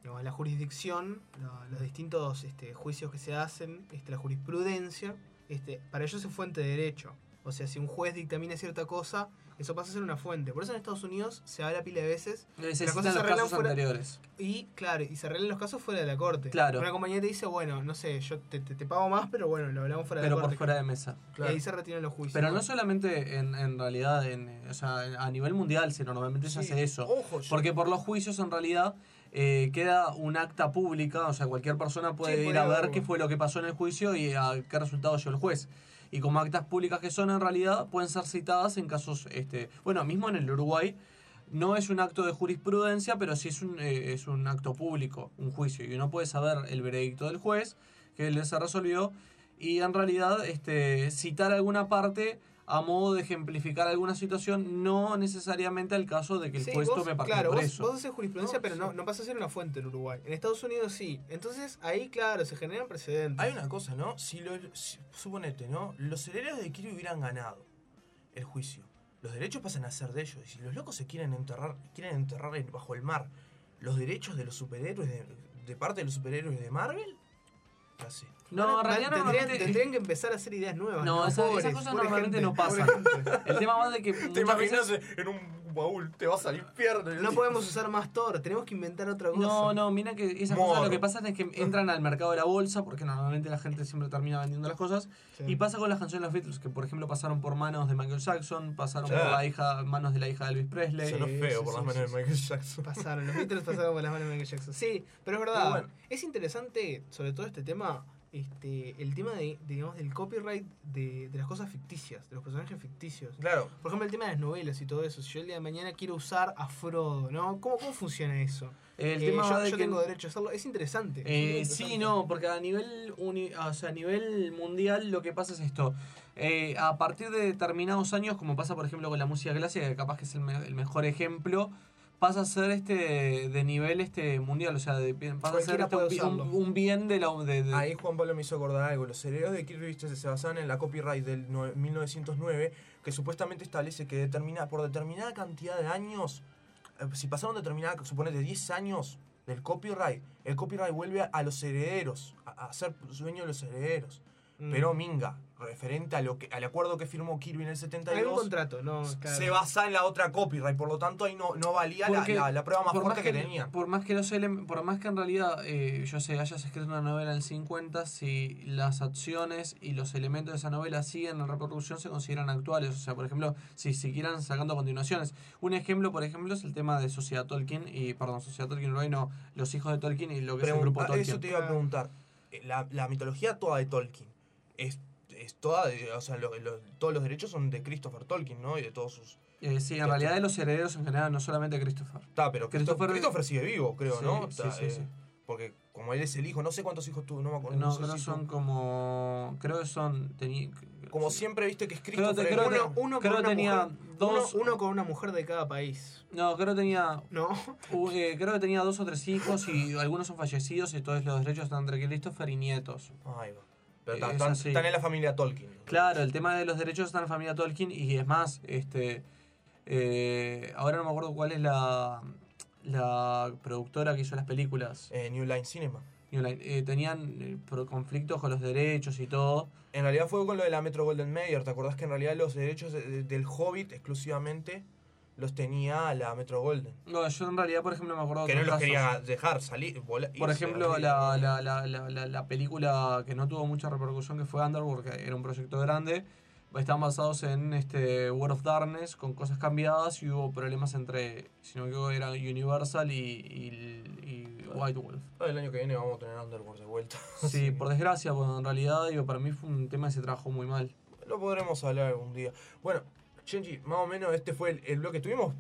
digamos, la jurisdicción, lo- los distintos este, juicios que se hacen, este, la jurisprudencia, este, para ellos es fuente de derecho. O sea, si un juez dictamina cierta cosa, eso pasa a ser una fuente. Por eso en Estados Unidos se habla pila de veces. que las Necesitan cosas se los arreglan casos fuera- anteriores. Y claro, y se arreglan los casos fuera de la corte. Claro. Una compañía te dice, bueno, no sé, yo te, te, te pago más, pero bueno, lo hablamos fuera Pero de la por corte. fuera de mesa. Y ahí se retiran los juicios. Pero no solamente en, en realidad, en, o sea, a nivel mundial, sino normalmente se Sí, hace eso. ojo, yo- Porque por los juicios en realidad eh, queda un acta pública, o sea, cualquier persona puede Sí, ir puede a ver haber- qué fue lo que pasó en el juicio y a qué resultado llegó el juez. Y como actas públicas que son en realidad, pueden ser citadas en casos, este bueno, mismo en el Uruguay, no es un acto de jurisprudencia, pero sí es un, eh, es un acto público, un juicio. Y uno puede saber el veredicto del juez, que le se resolvió, y en realidad este, citar alguna parte a modo de ejemplificar alguna situación, no necesariamente al caso de que el Sí, juez vos- tome partido claro, por vos, eso. vos haces jurisprudencia, pero no, no pasa a ser una fuente en Uruguay. En Estados Unidos sí. Entonces ahí, claro, se generan precedentes. Hay una cosa, ¿no? Si, lo, si- suponete, ¿no? Los herederos de Kirby hubieran ganado el juicio. Los derechos pasan a ser de ellos. Y si los locos se quieren enterrar, quieren enterrar en- bajo el mar los derechos de los superhéroes, de, de parte de los superhéroes de Marvel, ya sé. No, Van a- en realidad tendrían, normalmente- tendrían que empezar a hacer ideas nuevas. No, esa- Pobres, esas cosas pobre normalmente gente, no pasan. pobre gente. El tema va de que ¿Te muchas imaginas veces- en un baúl? Te vas al infierno. No podemos usar más Thor, tenemos que inventar otra cosa. No, no, mira que esas Moro. cosas lo que pasa es que entran al mercado de la bolsa, porque normalmente la gente siempre termina vendiendo las cosas. Sí. Y pasa con las canciones de los Beatles, que por ejemplo pasaron por manos de Michael Jackson, pasaron Sí. por la hija, manos de la hija de Elvis Presley. Sonó feo por las manos de sí. Michael Jackson. Pasaron, los Beatles pasaron por las manos de Michael Jackson. Sí, pero es verdad. Pero bueno. Es interesante, sobre todo este tema, este el tema de, digamos, del copyright de, de las cosas ficticias, de los personajes ficticios. Claro. Por ejemplo, el tema de las novelas y todo eso. Si yo el día de mañana quiero usar a Frodo, ¿no? ¿Cómo, cómo funciona eso? El Eh, tema yo va de yo que- tengo derecho a hacerlo. Es interesante. Eh, Es sí, interesante. no, porque a nivel uni- o sea, a nivel mundial lo que pasa es esto. Eh, a partir de determinados años, como pasa por ejemplo con la música clásica, que capaz que es el, me- el mejor ejemplo, pasa a ser este de nivel este mundial, o sea, de- pasa a ser Cualquiera este puede un, bi- un- usarlo. un bien de la... De, de- Ahí Juan Pablo me hizo acordar algo. Los herederos de Kirby ¿viste? se basan en la copyright del nue- mil novecientos nueve, que supuestamente establece que determina, por determinada cantidad de años, eh, si pasaron determinada, suponete diez años del copyright, el copyright vuelve a, a los herederos, a, a ser dueño de los herederos. Mm. Pero minga, referente a lo que, al acuerdo que firmó Kirby en el setenta y dos, Hay un contrato, ¿no? Claro. se basa en la otra copyright, por lo tanto ahí no, no valía la, Porque la- la prueba más por fuerte que, que, tenía. Por más que los ele- por más que en realidad, eh, yo sé, hayas escrito una novela en el cincuenta, si las acciones y los elementos de esa novela siguen en reproducción, se consideran actuales. O sea, por ejemplo, si siguieran sacando continuaciones. Un ejemplo, por ejemplo, es el tema de Sociedad Tolkien, y perdón, Sociedad Tolkien Uruguay, no, los hijos de Tolkien y lo que es el grupo Pregunta- Tolkien. Eso te iba a preguntar. Eh, La, la mitología toda de Tolkien es, es toda, de- o sea, lo- lo- todos los derechos son de Christopher Tolkien, ¿no? Y de todos sus... Eh, sí, en realidad de los herederos en general, no solamente Christopher. Está, pero Christopher, Christopher- Christopher sigue vivo, creo, Sí, ¿no? sí, Está, sí, eh, sí. Porque como él es el hijo, no sé cuántos hijos tuvo, no me acuerdo. No, no sé creo si son tuvo- como... Creo que son... tení- Como siempre viste que es Creo Christopher. que- creo el- que- Uno, uno creo con que una tenía mujer, dos- Uno, uno con una mujer de cada país. No, creo que tenía... ¿No? Uh, eh, creo que tenía dos o tres hijos y algunos son fallecidos y todos los derechos están entre Christopher y nietos. Ahí va. Pero Eh, están, es están- así. están en la familia Tolkien. Claro, el tema de los derechos está en la familia Tolkien y es más, este eh, ahora no me acuerdo cuál es la, la productora que hizo las películas. Eh, New Line Cinema. New Line. Eh, tenían eh, pro- conflictos con los derechos y todo. En realidad fue con lo de la Metro Golden Mayer. ¿Te acordás que en realidad los derechos de- de- del Hobbit exclusivamente los tenía la Metro Golden? No, yo en realidad, por ejemplo, me acuerdo de Que no otros los quería casos. dejar salir. vola- Por irse ejemplo, arriba. la, la, la, la, la, la película que no tuvo mucha repercusión, que fue Underworld, que era un proyecto grande, estaban basados en este World of Darkness, con cosas cambiadas, y hubo problemas entre, si no me equivoco, era Universal y, y, y White Wolf. Ah, el año que viene vamos a tener Underworld de vuelta. Sí, por desgracia, porque en realidad, digo, para mí fue un tema que se trabajó muy mal. Lo podremos hablar algún día. Bueno, Chenji, más o menos este fue el, el bloque. Tuvimos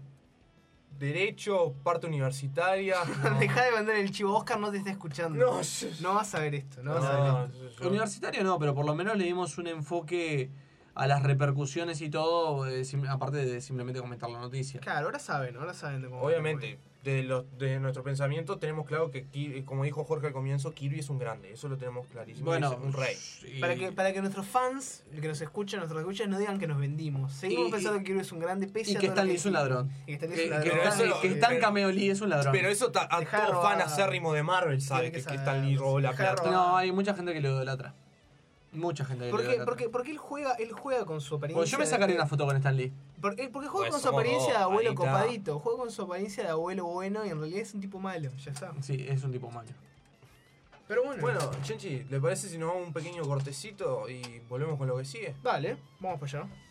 derecho, parte universitaria. Deja de vender el chivo. Oscar no te está escuchando. No, no vas a ver esto. No, vas No, a ver esto. yo- Universitario no, pero por lo menos le dimos un enfoque a las repercusiones y todo, eh, sim- aparte de simplemente comentar la noticia. Claro, ahora saben, ahora saben de cómo. Obviamente, de, los, de nuestro pensamiento tenemos claro que, Ki- como dijo Jorge al comienzo, Kirby es un grande. Eso lo tenemos clarísimo. Bueno, es un rey. Para que, para que nuestros fans, que nos escuchan, nuestros escuchan, no digan que nos vendimos. Seguimos Y- pensando que Kirby es un grande pese Y a que todo Stan lo Lee es un dijimos. ladrón. Y que Stan Lee Que, es un ladrón. que Stan- que Stan Cameo Lee es un ladrón. Pero eso ta- a Dejá todo robar. fan acérrimo de Marvel sabe Tiene que, que que saber, Stan Lee robó la dejá plata. robar. No, hay mucha gente que lo idolatra. Mucha gente que lo Porque, idolatra. porque, porque él juega, él juega con su apariencia. Pues yo me de- sacaría una foto con Stan Lee. Porque, porque juega Pues con su somos apariencia de dos, abuelo ahí está. copadito. Juega con su apariencia de abuelo bueno y en realidad es un tipo malo. Ya está. Sí, es un tipo malo. Pero bueno. Bueno, Chenchi, ¿le parece si nos vamos un pequeño cortecito y volvemos con lo que sigue? Dale, vamos para allá.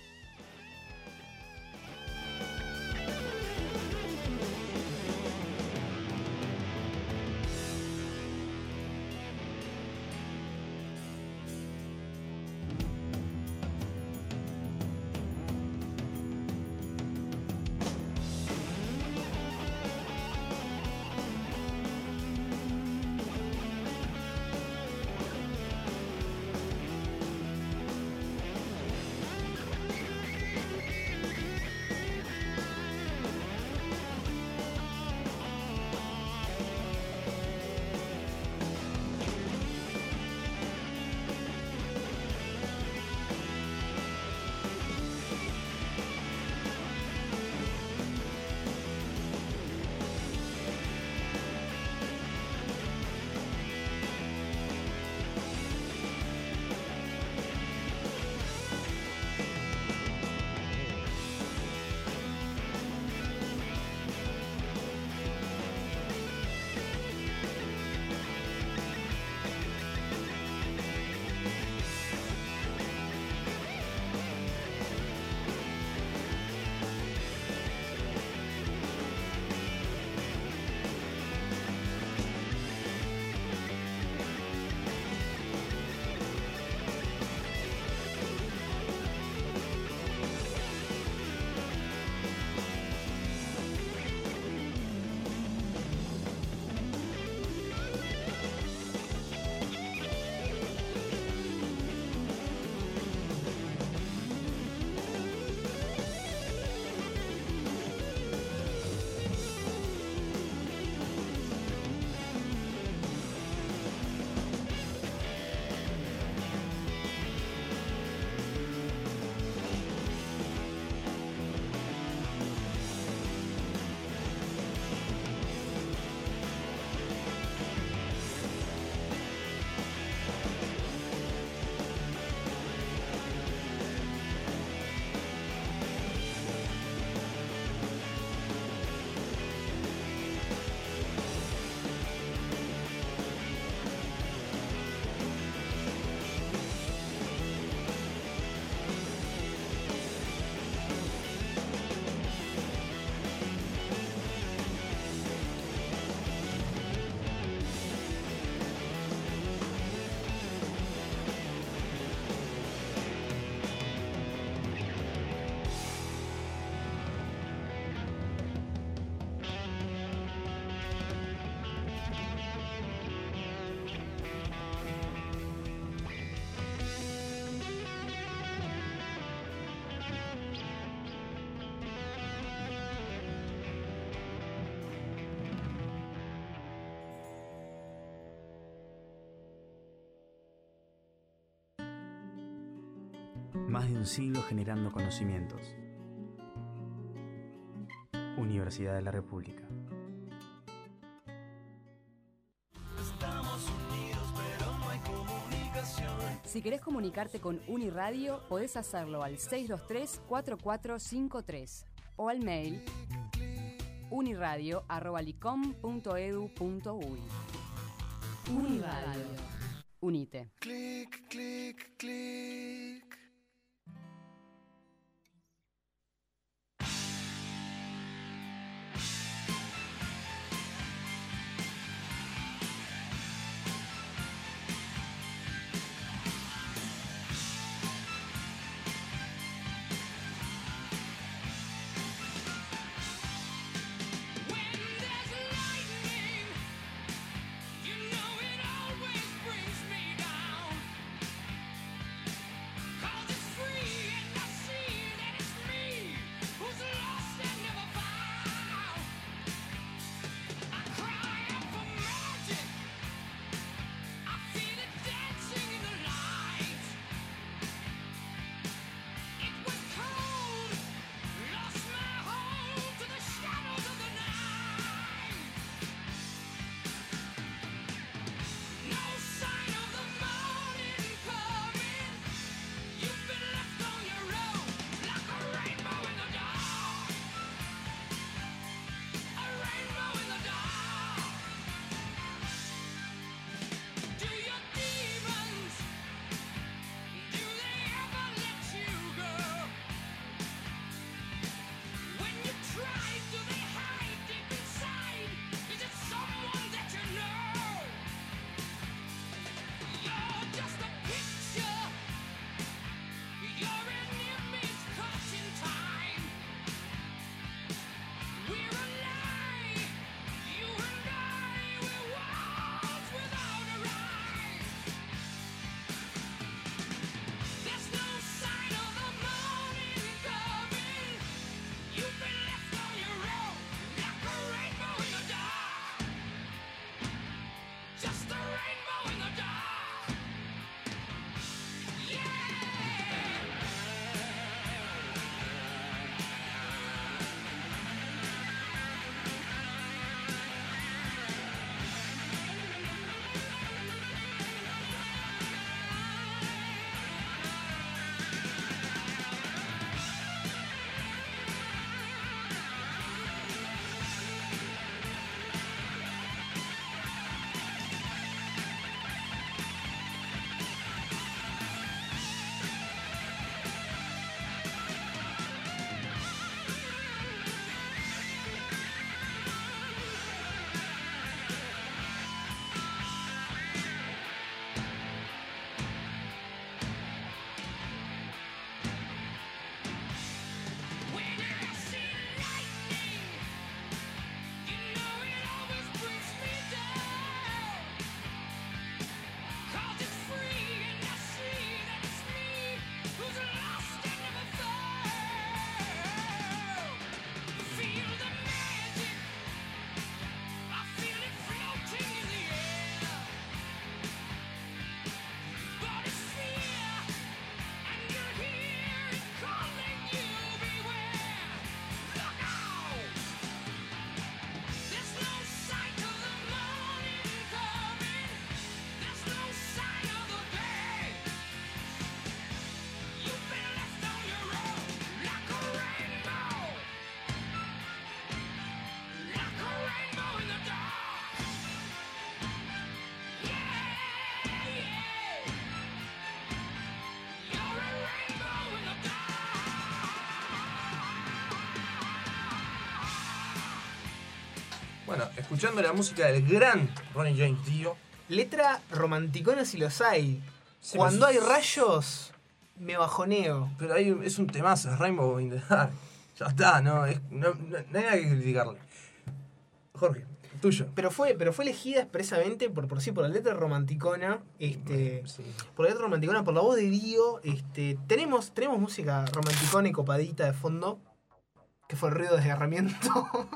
Más de un siglo generando conocimientos. Universidad de la República. Estamos unidos, pero no hay comunicación. Si querés comunicarte con Uniradio, podés hacerlo al seis dos tres, cuatro cuatro cinco tres o al mail uniradio arroba licom punto edu punto uy. Uniradio. Unite. Clic, clic, clic. escuchando la música del gran Ronnie James Dio. Letra romanticona si los hay. Sí, Cuando pero- hay rayos, me bajoneo. Pero ahí es un temazo, es Rainbow in the Dark. Ya está, no, es, no, no, no hay nada que criticarle. Jorge, tuyo. Pero fue, pero fue elegida expresamente por, por sí, por la letra romanticona. Este, Por la letra romanticona, por la voz de Dio. Este, tenemos, tenemos música romanticona y copadita de fondo. Que fue el ruido de desgarramiento.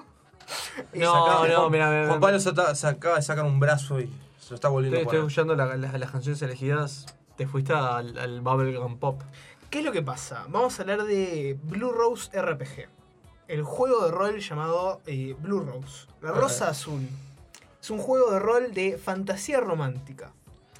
No, no, mira, mira, Juan Pablo se, ata- se acaba de sacar un brazo y se lo está volviendo Estoy, a estoy poner. escuchando la- la- las canciones elegidas. Te fuiste al, al Bubblegum Pop. ¿Qué es lo que pasa? Vamos a hablar de Blue Rose R P G. El juego de rol llamado eh, Blue Rose. La Rosa Azul. Es un juego de rol de fantasía romántica.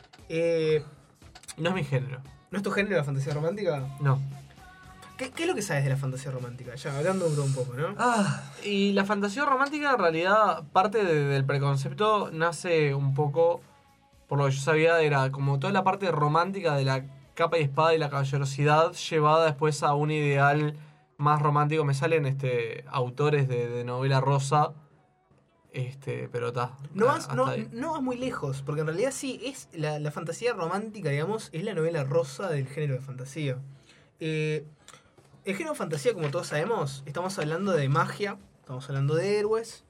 Eh, no es mi género. ¿No es tu género la fantasía romántica? No. ¿Qué, qué es lo que sabes de la fantasía romántica? Ya, hablando duro un poco, ¿no? Ah, y la fantasía romántica en realidad parte de- del preconcepto nace un poco, por lo que yo sabía, era como toda la parte romántica de la capa y espada y la caballerosidad llevada después a un ideal más romántico. Me salen este autores de, de novela rosa, este, pero está. No vas, no, no vas muy lejos, porque en realidad sí, es la, la fantasía romántica, digamos, es la novela rosa del género de fantasía. Eh, el género de fantasía, como todos sabemos, estamos hablando de magia, estamos hablando de héroes.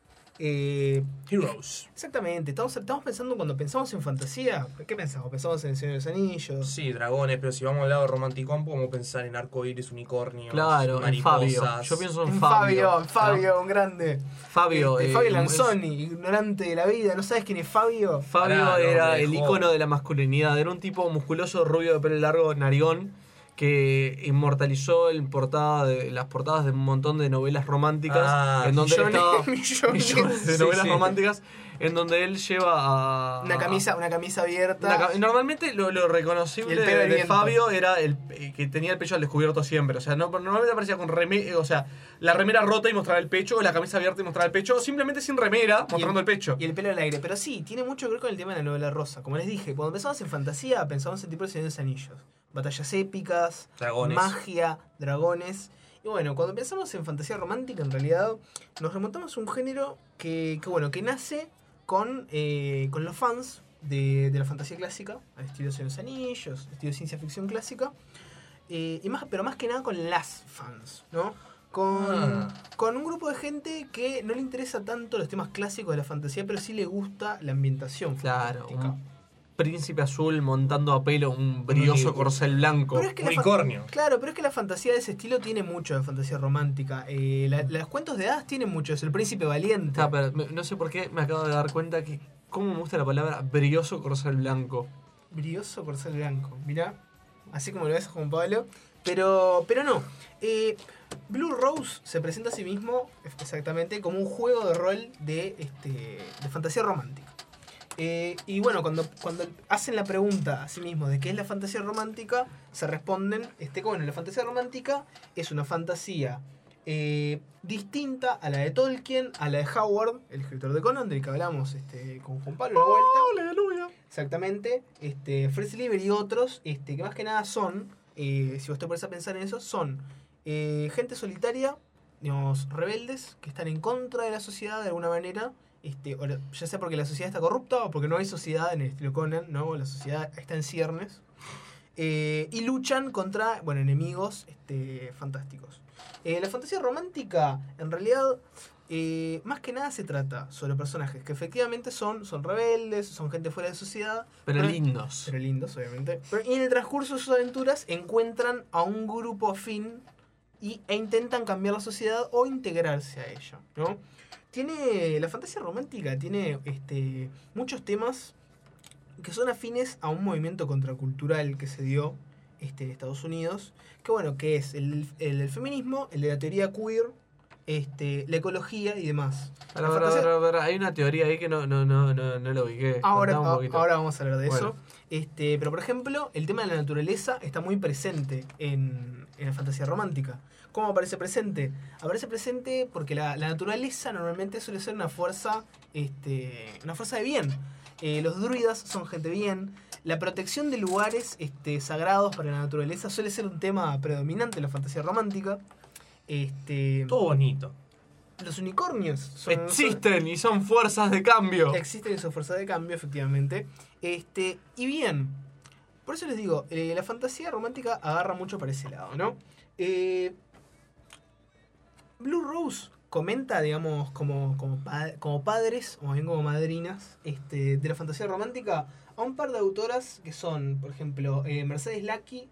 Eh, Heroes. Exactamente, estamos, estamos pensando, cuando pensamos en fantasía, ¿qué pensamos? Pensamos en El Señor de los Anillos. Sí, dragones, pero si vamos al lado romanticón, podemos pensar en arcoíris, unicornios, Claro, en mariposas. Fabio. Yo pienso en, En Fabio. Fabio, en Fabio, ¿no? un grande. Fabio, Este, eh, Fabio es- Lanzoni, ignorante de la vida. ¿No sabes quién es Fabio? Fabio Pará, no, era me el dejó. icono de la masculinidad. Era un tipo musculoso, rubio, de pelo largo, narigón, que inmortalizó en portada de, las portadas de un montón de novelas románticas. Ah, en donde él millones, estaba. millones. millones de Sí, novelas sí. románticas. En donde él lleva a. Una camisa, una camisa abierta. Una ca- Normalmente lo, lo reconocible Y el pelo de, al de viento. Fabio era el eh, que tenía el pecho al descubierto siempre. O sea, no, normalmente aparecía con remera, o sea, la remera rota y mostraba el pecho, o la camisa abierta y mostraba el pecho, o simplemente sin remera, mostrando el, pecho. Y el pelo al aire. Pero sí, tiene mucho que ver con el tema de la novela rosa. Como les dije, cuando pensamos en fantasía, pensamos en tipo El Señor de los Anillos. Batallas épicas, Dragones. magia, dragones. Y bueno, cuando pensamos en fantasía romántica, en realidad, nos remontamos a un género que, que bueno, que nace con, eh, con los fans de, de la fantasía clásica, al estilo El Señor de los Anillos, estilo ciencia ficción clásica. Eh, y más, pero más que nada con las fans, ¿no? Con, Ah. con un grupo de gente que no le interesa tanto los temas clásicos de la fantasía, pero sí le gusta la ambientación Claro, fantástica. un príncipe azul montando a pelo un brioso Un- corcel blanco. Pero es que la fa- Unicornio. Claro, pero es que la fantasía de ese estilo tiene mucho de fantasía romántica. Eh, la- los cuentos de hadas tienen mucho, es el príncipe valiente. Ah, pero me- no sé por qué me acabo de dar cuenta que cómo me gusta la palabra brioso corcel blanco. Brioso corcel blanco, mirá. Así como lo ves a Juan Pablo. Pero, pero no. Eh, Blue Rose se presenta a sí mismo exactamente como un juego de rol de, este, de fantasía romántica. Eh, y bueno, cuando, cuando hacen la pregunta a sí mismos de qué es la fantasía romántica, se responden, este, que, bueno, la fantasía romántica es una fantasía eh, distinta a la de Tolkien, a la de Howard, el escritor de Conan, del que hablamos este, con Juan Pablo una vuelta. ¡Aleluya! Exactamente, este, Fritz Lieber y otros, este, que más que nada son, eh, si vos te pones a pensar en eso, son eh, gente solitaria, digamos, rebeldes, que están en contra de la sociedad de alguna manera, este, o la- ya sea porque la sociedad está corrupta o porque no hay sociedad en el estilo Conan, ¿no? La sociedad está en ciernes. Eh, y luchan contra, bueno, enemigos este, fantásticos. Eh, la fantasía romántica, en realidad, eh, más que nada se trata sobre personajes que efectivamente son, son rebeldes, son gente fuera de sociedad. Pero lindos. Pero lindos, obviamente. Pero, y en el transcurso de sus aventuras encuentran a un grupo afín y, e intentan cambiar la sociedad o integrarse a ella, ¿no? Tiene, la fantasía romántica tiene este, muchos temas que son afines a un movimiento contracultural que se dio este, en Estados Unidos, que bueno, que es el, el del feminismo, el de la teoría queer, este, la ecología y demás. Pará, La pará, fantasía- pará, pará. Hay una teoría ahí que no, no, no, no, no lo ubiqué. Ahora, Contá un a- poquito. ahora vamos a hablar de Bueno. eso. Este, pero por ejemplo, el tema de la naturaleza está muy presente en, en la fantasía romántica. ¿Cómo aparece presente? Aparece presente porque la, la naturaleza normalmente suele ser una fuerza, este, una fuerza de bien. Eh, los druidas son gente bien. La protección de lugares este, sagrados para la naturaleza suele ser un tema predominante en la fantasía romántica. Este, Todo bonito. Los unicornios son, existen son, y son fuerzas de cambio. Existen y son fuerzas de cambio, efectivamente. Este, y bien, por eso les digo, eh, la fantasía romántica agarra mucho para ese lado, ¿no? Eh, Blue Rose comenta, digamos, como, como, pa- como padres, o bien como madrinas, este, de la fantasía romántica, a un par de autoras que son, por ejemplo, eh, Mercedes Lackey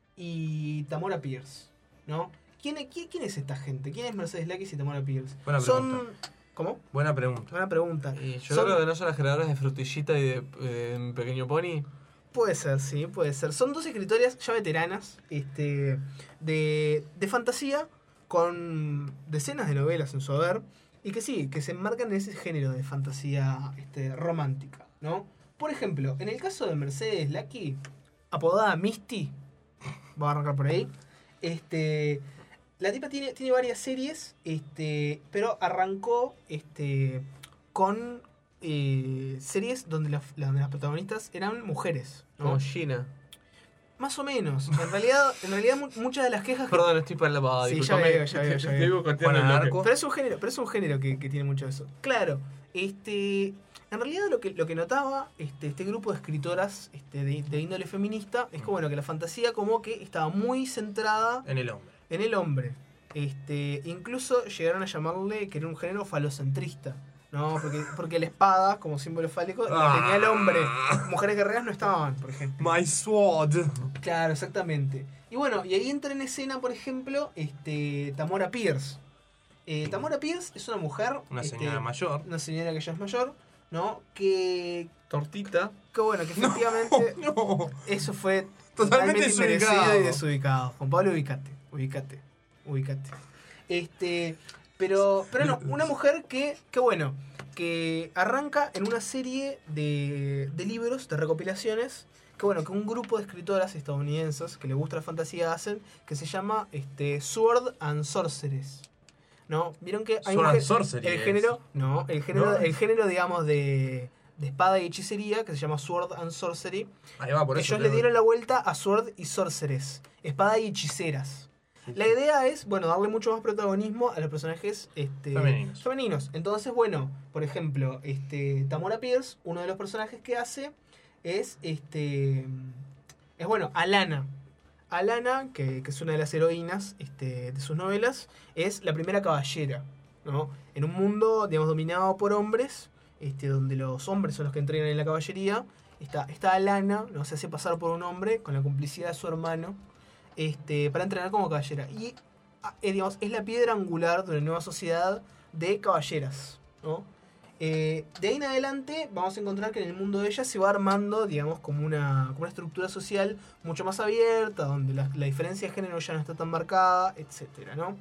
y Tamora Pierce, ¿no? ¿Quién, quién, ¿Quién es esta gente? ¿Quién es Mercedes Lackey y Tamora Pierce? Buena son... pregunta. ¿Cómo? Buena pregunta. Buena pregunta. Y yo Son- creo que no son las creadoras de Frutillita y de eh, Pequeño Pony. Puede ser, sí, puede ser. Son dos escritoras ya veteranas este, de, de fantasía con decenas de novelas en su haber y que sí, que se enmarcan en ese género de fantasía este, romántica, ¿no? Por ejemplo, en el caso de Mercedes Lackey, apodada Misty, voy a arrancar por ahí, este, la tipa tiene, tiene varias series, este, pero arrancó este, con eh, series donde, la- la- donde las protagonistas eran mujeres, ¿no? Como Gina. Más o menos. En realidad, en realidad mu- muchas de las quejas que... Perdón, estoy para la pavada. Sí, ya discúlpame. veo, ya veo, ya Te veo. digo corteando el bloque. Pero es un género, pero es un género que, que tiene mucho de eso. Claro, este, en realidad lo que, lo que notaba este, este grupo de escritoras este, de, de índole feminista es que, bueno, que la fantasía como que estaba muy centrada En el hombre. en el hombre. Este, incluso llegaron a llamarle que era un género falocentrista. ¿No? Porque, porque la espada, como símbolo fálico, la tenía el hombre. Mujeres guerreras no estaban, por ejemplo. My sword. Claro, exactamente. Y bueno, y ahí entra en escena, por ejemplo, este Tamora Pierce. Eh, Tamora Pierce es una mujer... Una este, señora mayor. Una señora que ya es mayor, ¿no? Que... Tortita. Que bueno, que efectivamente... No, no. Eso fue Totalmente totalmente inmerecido desubicado. y desubicado. Juan Pablo, ubicate. Ubicate. Ubicate. Este... Pero, pero no, una mujer que, que bueno, que arranca en una serie de, de libros, de recopilaciones, que bueno, que un grupo de escritoras estadounidenses que les gusta la fantasía hacen, que se llama este, Sword and Sorceress. ¿No? ¿Vieron que hay Sword un and gé- Sorcery el es. género, no, el género, ¿No? el género digamos de, de espada y hechicería que se llama Sword and Sorcery. Ahí va, por eso Ellos le te- dieron la vuelta a Sword y Sorceress, espada y hechiceras. La idea es, bueno, darle mucho más protagonismo a los personajes este, Femeninos. femeninos. Entonces, bueno, por ejemplo, este Tamora Pierce, uno de los personajes que hace es este es bueno, Alana. Alana, que, que es una de las heroínas este, de sus novelas, es la primera caballera, ¿no? En un mundo, digamos, dominado por hombres, este, donde los hombres son los que entrenan en la caballería, está, está Alana, ¿no? Se hace pasar por un hombre con la complicidad de su hermano, este, para entrenar como caballera. Y ah, eh, digamos, es la piedra angular de una nueva sociedad de caballeras, ¿no? Eh, de ahí en adelante vamos a encontrar que en el mundo de ella se va armando, digamos, como una, como una estructura social mucho más abierta, donde la, la diferencia de género ya no está tan marcada, etcétera, ¿no?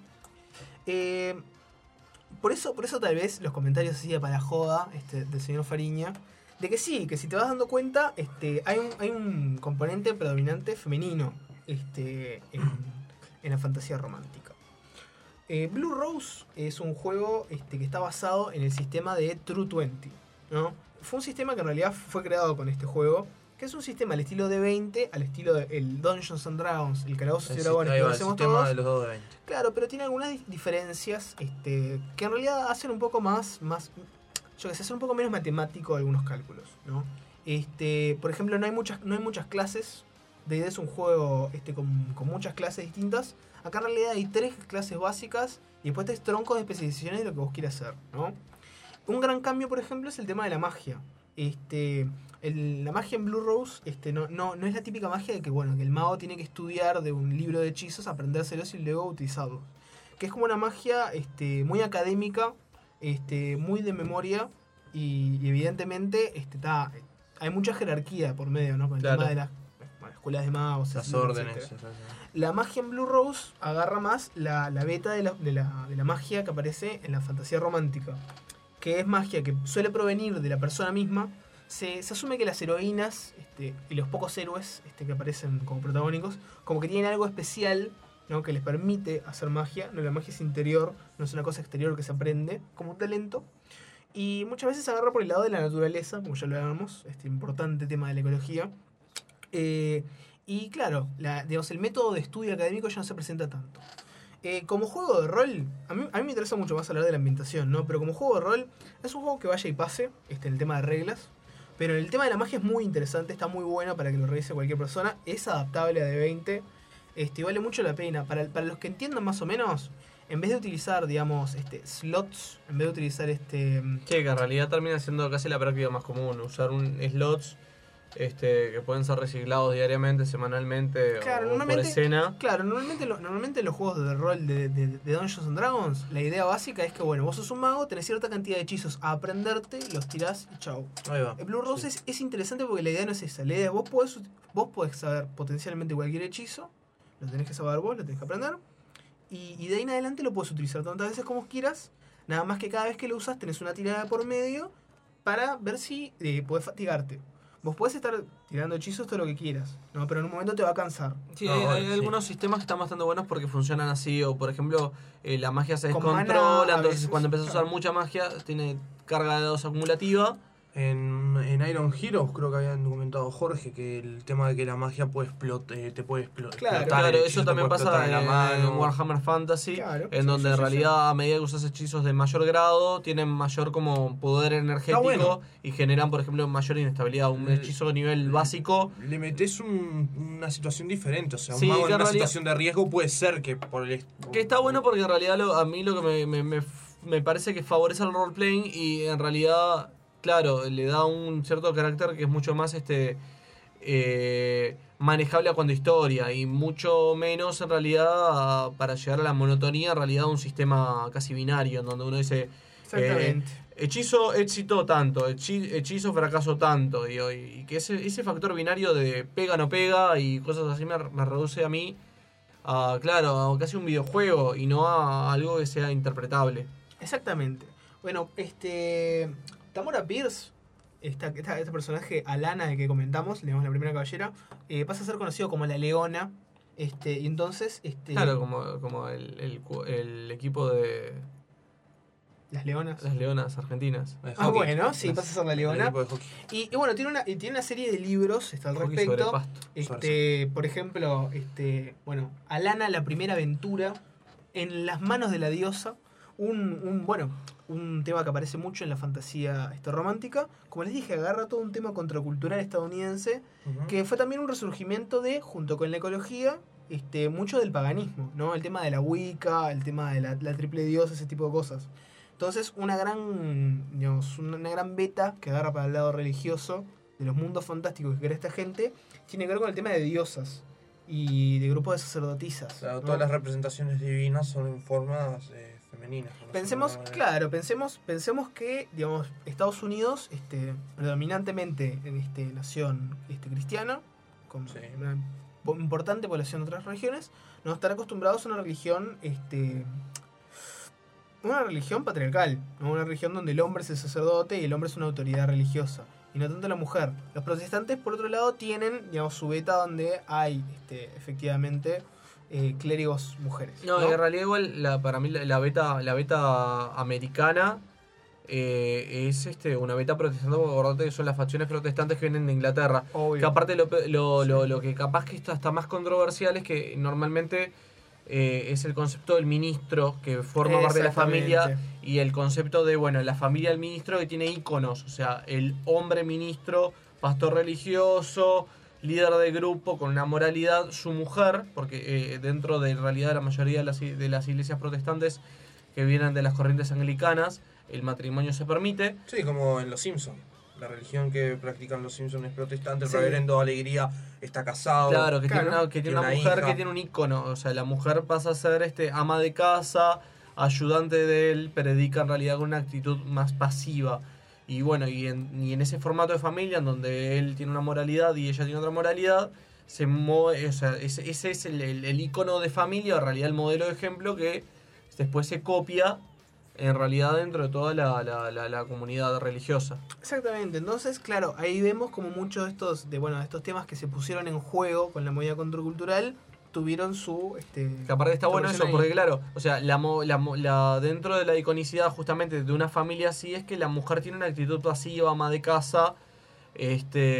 Eh, por eso, por eso tal vez los comentarios así de para joda este, del señor Fariña, de que sí, que si te vas dando cuenta, este, hay un, hay un componente predominante femenino este, en, en la fantasía romántica. Eh, Blue Rose es un juego este, que está basado en el sistema de True veinte, ¿no? Fue un sistema que en realidad fue creado con este juego, que es un sistema al estilo de veinte, al estilo del Dungeons and Dragons, el Calabozos y El Dragones si- ahí que va, el conocemos sistema todos. de los dados de veinte. Claro, pero tiene algunas di- diferencias este, que en realidad hacen un poco más, más yo que sé, hacen un poco menos matemático algunos cálculos, ¿no? Este, por ejemplo, no hay muchas, no hay muchas clases. De idea es un juego este, con, con muchas clases distintas. Acá en realidad hay tres clases básicas y después tenés troncos de especializaciones de lo que vos quieras hacer, ¿no? Un gran cambio, por ejemplo, es el tema de la magia. Este, el- la magia en Blue Rose este, no, no, no es la típica magia de que, bueno, que el mago tiene que estudiar de un libro de hechizos, aprendérselos y luego utilizarlos. Que es como una magia este, muy académica, este, muy de memoria y, y evidentemente este, ta, hay mucha jerarquía por medio, ¿no? Con el Claro. tema de las bueno, escuelas de magos, Las etcétera, órdenes. etcétera. esas, esas. La magia en Blue Rose agarra más la, la beta de la, de, la, de la magia que aparece en la fantasía romántica, que es magia que suele provenir de la persona misma. Se, se asume que las heroínas este, y los pocos héroes este, que aparecen como protagónicos, como que tienen algo especial, ¿no? Que les permite hacer magia. No, la magia es interior, no es una cosa exterior que se aprende como un talento. Y muchas veces se agarra por el lado de la naturaleza, como ya lo hablábamos, este importante tema de la ecología. Eh, y claro, la, digamos, el método de estudio académico ya no se presenta tanto. Eh, como juego de rol, a mí, a mí me interesa mucho más hablar de la ambientación, ¿no? Pero como juego de rol, es un juego que vaya y pase, este, en el tema de reglas. Pero el tema de la magia es muy interesante, está muy bueno para que lo revise cualquier persona. Es adaptable a D veinte, este, vale mucho la pena. Para, para los que entiendan más o menos, en vez de utilizar, digamos, este, slots, en vez de utilizar este... Sí, que en realidad termina siendo casi la práctica más común, usar un slots este, que pueden ser reciclados diariamente, semanalmente Claro, o por normalmente, escena. claro, normalmente, lo- normalmente los juegos de rol de, de, de Dungeons and Dragons, la idea básica es que, bueno, vos sos un mago, tenés cierta cantidad de hechizos a aprenderte, los tirás y chau. Ahí va. El Blue Rose es, es interesante porque la idea no es esa. La idea es vos podés, ut- vos podés saber potencialmente cualquier hechizo, lo tenés que saber vos, lo tenés que aprender, y, y de ahí en adelante lo puedes utilizar tantas veces como quieras, nada más que cada vez que lo usas tenés una tirada por medio para ver si eh, podés fatigarte. Vos podés estar tirando hechizos todo lo que quieras, ¿no? Pero en un momento te va a cansar. Sí, No, hay, hay sí. algunos sistemas que están bastante buenos porque funcionan así, o por ejemplo, eh, la magia se Con descontrola, maná, a entonces veces, cuando empiezas a claro. usar mucha magia, tiene carga de dados acumulativa. En, en Iron Heroes creo que habían documentado Jorge que el tema de que la magia puede explotar, te puede explo- Claro, explotar. claro, el eso hechizo te también puede pasa explotar en, en la mano. Warhammer Fantasy, Claro, en sí, donde sí, en sí, realidad a medida que usas hechizos de mayor grado, tienen mayor como poder energético bueno. y generan, por ejemplo, mayor inestabilidad. Un Mm. hechizo de nivel básico. Le metes un- una situación diferente, o sea, un Sí, mago que en en una realidad- situación de riesgo puede ser que por el... Que está bueno porque en realidad lo- a mí lo que me, me, me, me parece que favorece el roleplaying y en realidad, claro, le da un cierto carácter que es mucho más este eh, manejable a cuando historia y mucho menos en realidad a- para llegar a la monotonía, en realidad un sistema casi binario en donde uno dice... Exactamente. eh, hechizo, éxito tanto, hechi- hechizo, fracaso tanto, y, y que ese, ese factor binario de pega, no pega y cosas así me, me reduce a mí a, claro, a casi un videojuego y no a algo que sea interpretable. Exactamente. Bueno, este. Tamora Pierce, esta, esta- este personaje Alana de que comentamos, le damos la primera caballera, eh, pasa a ser conocido como la Leona. Este, y entonces. Este, Claro, como, como el, el, cu- el equipo de Las Leonas. las Leonas argentinas. Ah, bueno, sí, pasa a ser la El Leona. equipo de hockey. Y, y bueno, tiene una, y tiene una serie de libros está al Hockey respecto. sobre pasto. Este, por ejemplo, este, bueno, Alana, la primera aventura, en las manos de la diosa. Un, un, bueno, un tema que aparece mucho en la fantasía este, romántica. Como les dije, agarra todo un tema contracultural estadounidense, Ujú. que fue también un resurgimiento de, junto con la ecología, este, mucho del paganismo, ¿no? El tema de la Wicca, el tema de la, la triple diosa, ese tipo de cosas. Entonces, una gran, digamos, una gran beta que agarra para el lado religioso de los mundos fantásticos que crea esta gente, tiene que ver con el tema de diosas y de grupos de sacerdotisas. O sea, ¿no? todas las representaciones divinas son en formas eh, femeninas. por Pensemos, decirlo de alguna manera. claro, pensemos, pensemos que, digamos, Estados Unidos, este, predominantemente en este, nación este, cristiana, con una po- importante población de otras religiones, no están acostumbrados a una religión, este, una religión patriarcal, ¿no? Una religión donde el hombre es el sacerdote y el hombre es una autoridad religiosa, y no tanto la mujer. Los protestantes, por otro lado, tienen, digamos, su beta donde hay, este, efectivamente, eh, clérigos mujeres. No, ¿no? en realidad igual la, para mí la, la beta la beta americana eh, es este una beta protestante, porque acordate que son las facciones protestantes que vienen de Inglaterra. Obvio. Que aparte lo, lo, lo, lo que capaz que está, está más controversial es que normalmente eh, es el concepto del ministro que forma parte de la familia Exactamente. y el concepto de, bueno, la familia del ministro que tiene íconos, o sea, el hombre ministro, pastor religioso, líder de grupo con una moralidad, su mujer, porque eh, dentro de en realidad la mayoría de las, i- de las iglesias protestantes que vienen de las corrientes anglicanas, el matrimonio se permite. Sí, como en Los Simpsons. La religión que practican los Simpsons es protestante, el Sí. reverendo Alegría está casado. Claro, que tiene una, que tiene una mujer hija. que tiene un ícono, o sea, la mujer pasa a ser este ama de casa, ayudante de él, predica en realidad con una actitud más pasiva. Y bueno, y en, y en ese formato de familia, en donde él tiene una moralidad y ella tiene otra moralidad, se mueve, o sea, ese, ese es el, el, el ícono de familia, en realidad el modelo de ejemplo que después se copia en realidad dentro de toda la, la, la, la comunidad religiosa. Exactamente, entonces, claro, ahí vemos como muchos de estos, de, bueno, de estos temas que se pusieron en juego con la movida contracultural tuvieron su... Este, Que aparte está bueno eso, versión ahí. porque claro, o sea, la, mo- la, mo- la dentro de la iconicidad justamente de una familia así es que la mujer tiene una actitud pasiva, ama de casa, este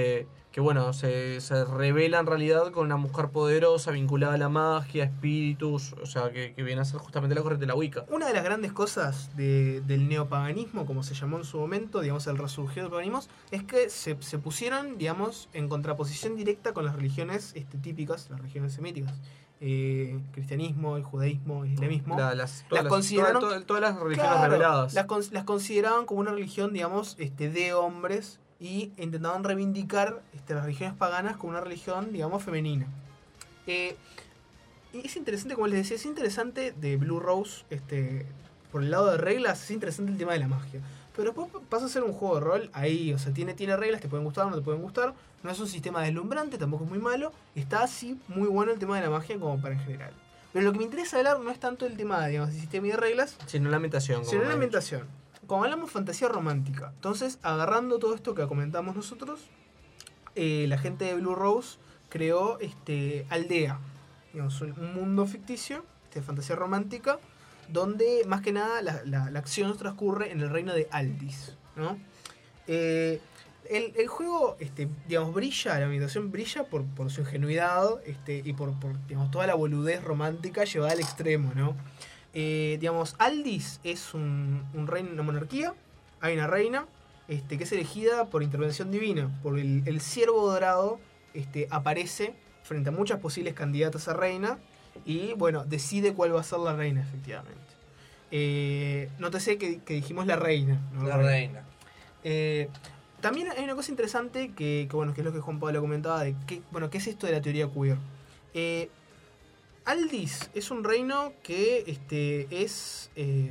que bueno, se, se revela en realidad con una mujer poderosa vinculada a la magia, espíritus, o sea, que, que viene a ser justamente la corriente de la Wicca. Una de las grandes cosas de, del neopaganismo, como se llamó en su momento, digamos, el resurgir del paganismo, es que se, se pusieron, digamos, en contraposición directa con las religiones este, típicas, las religiones semíticas. Eh, cristianismo, el judaísmo, el islamismo. La, las, todas, las las, consideraron, todas, todas, todas las religiones claro, reveladas. Las, las consideraban como una religión, digamos, este, de hombres, y intentaban reivindicar este, las religiones paganas como una religión, digamos, femenina. Eh, y es interesante, como les decía, es interesante de Blue Rose, este, por el lado de reglas, es interesante el tema de la magia. Pero después pasa a ser un juego de rol ahí, o sea, tiene, tiene reglas, te pueden gustar o no te pueden gustar. No es un sistema deslumbrante, tampoco es muy malo. Está así muy bueno el tema de la magia como para en general. Pero lo que me interesa hablar no es tanto el tema, digamos, de sistema y de reglas, sino la ambientación. Sino la ambientación. Como hablamos fantasía romántica, entonces agarrando todo esto que comentamos nosotros, eh, la gente de Blue Rose creó este, Aldea, digamos, un mundo ficticio de fantasía romántica, donde más que nada la, la, la acción transcurre en el reino de Aldis, ¿no? Eh, el, el juego, este, digamos, brilla, la ambientación brilla por, por su ingenuidad este, y por, por digamos, toda la boludez romántica llevada al extremo, ¿no? Eh, digamos, Aldis es un, un reino, una monarquía, hay una reina este, que es elegida por intervención divina, por el, el ciervo dorado este, aparece frente a muchas posibles candidatas a reina y bueno, decide cuál va a ser la reina efectivamente. Eh, nótese que, que dijimos la reina, ¿no? La reina. Eh, también hay una cosa interesante que, que bueno, que es lo que Juan Pablo comentaba de qué, bueno, qué es esto de la teoría queer. Eh, Aldis es un reino que este, es eh,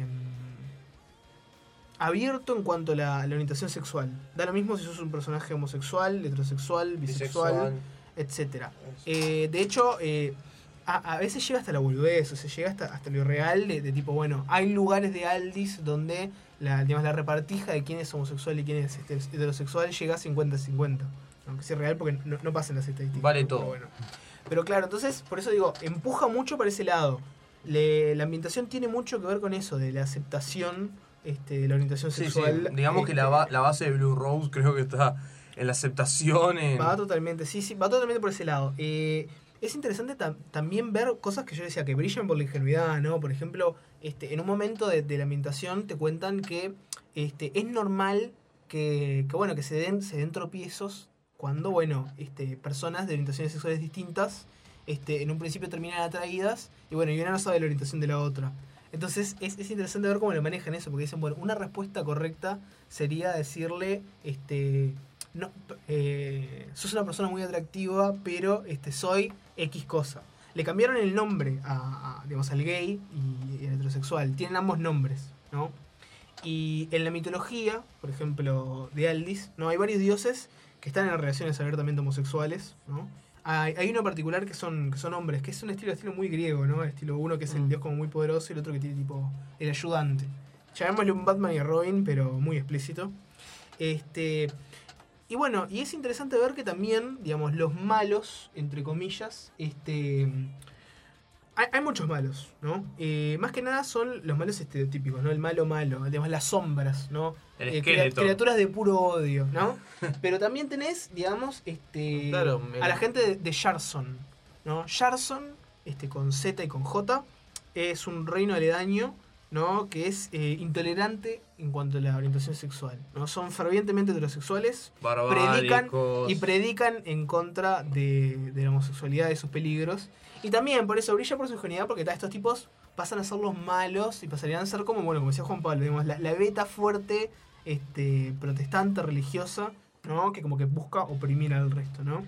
abierto en cuanto a la, la orientación sexual. Da lo mismo si sos un personaje homosexual, heterosexual, bisexual, bisexual. etcétera. Eh, de hecho, eh, a, a veces llega hasta la boludez, o sea, llega hasta, hasta lo irreal de, de tipo, bueno, hay lugares de Aldis donde la, digamos, la repartija de quién es homosexual y quién es heterosexual llega a cincuenta cincuenta. Aunque sea real porque no, no pasan las estadísticas. Vale todo. Bueno. Pero claro, entonces, por eso digo, empuja mucho para ese lado. Le, la ambientación tiene mucho que ver con eso, de la aceptación este, de la orientación sí, sexual. Sí. Digamos este, que la, ba la base de Blue Rose creo que está en la aceptación. En... Va totalmente, sí, sí, va totalmente por ese lado. Eh, es interesante tam también ver cosas que yo decía que brillan por la ingenuidad, ¿no? Por ejemplo, este, en un momento de, de la ambientación te cuentan que este, es normal que, que, bueno, que se den, se den tropiezos cuando, bueno, este, personas de orientaciones sexuales distintas este, en un principio terminan atraídas y bueno, y una no sabe la orientación de la otra. Entonces es, es interesante ver cómo lo manejan eso, porque dicen, bueno, una respuesta correcta sería decirle, este, no, eh, sos una persona muy atractiva, pero este, soy X cosa. Le cambiaron el nombre a, a, digamos, al gay y al heterosexual, tienen ambos nombres, ¿no? Y en la mitología, por ejemplo, de Aldis, ¿no? Hay varios dioses que están en relaciones abiertamente homosexuales, ¿no? Hay, hay uno particular que son, que son hombres, que es un estilo, estilo muy griego, ¿no? Estilo uno que es el dios como muy poderoso y el otro que tiene tipo el ayudante. Llamémosle un Batman y a Robin, pero muy explícito. Este, y bueno, y es interesante ver que también, digamos, los malos, entre comillas, este... Hay, hay muchos malos, ¿no? Eh, más que nada son los malos estereotípicos, ¿no? El malo malo, digamos, las sombras, ¿no? El eh, esqueleto. Criaturas de puro odio, ¿no? Pero también tenés, digamos, este claro, a la gente de, de Sharson, ¿no? Sharson, este, con Z y con J, es un reino aledaño, ¿no? Que es eh, intolerante en cuanto a la orientación sexual, ¿no? Son fervientemente heterosexuales, predican y predican en contra de, de la homosexualidad, de sus peligros. Y también por eso brilla por su ingenuidad, porque ta, estos tipos pasan a ser los malos y pasarían a ser como, bueno, como decía Juan Pablo, digamos, la, la beta fuerte, este, protestante, religiosa, ¿no? Que como que busca oprimir al resto, ¿no?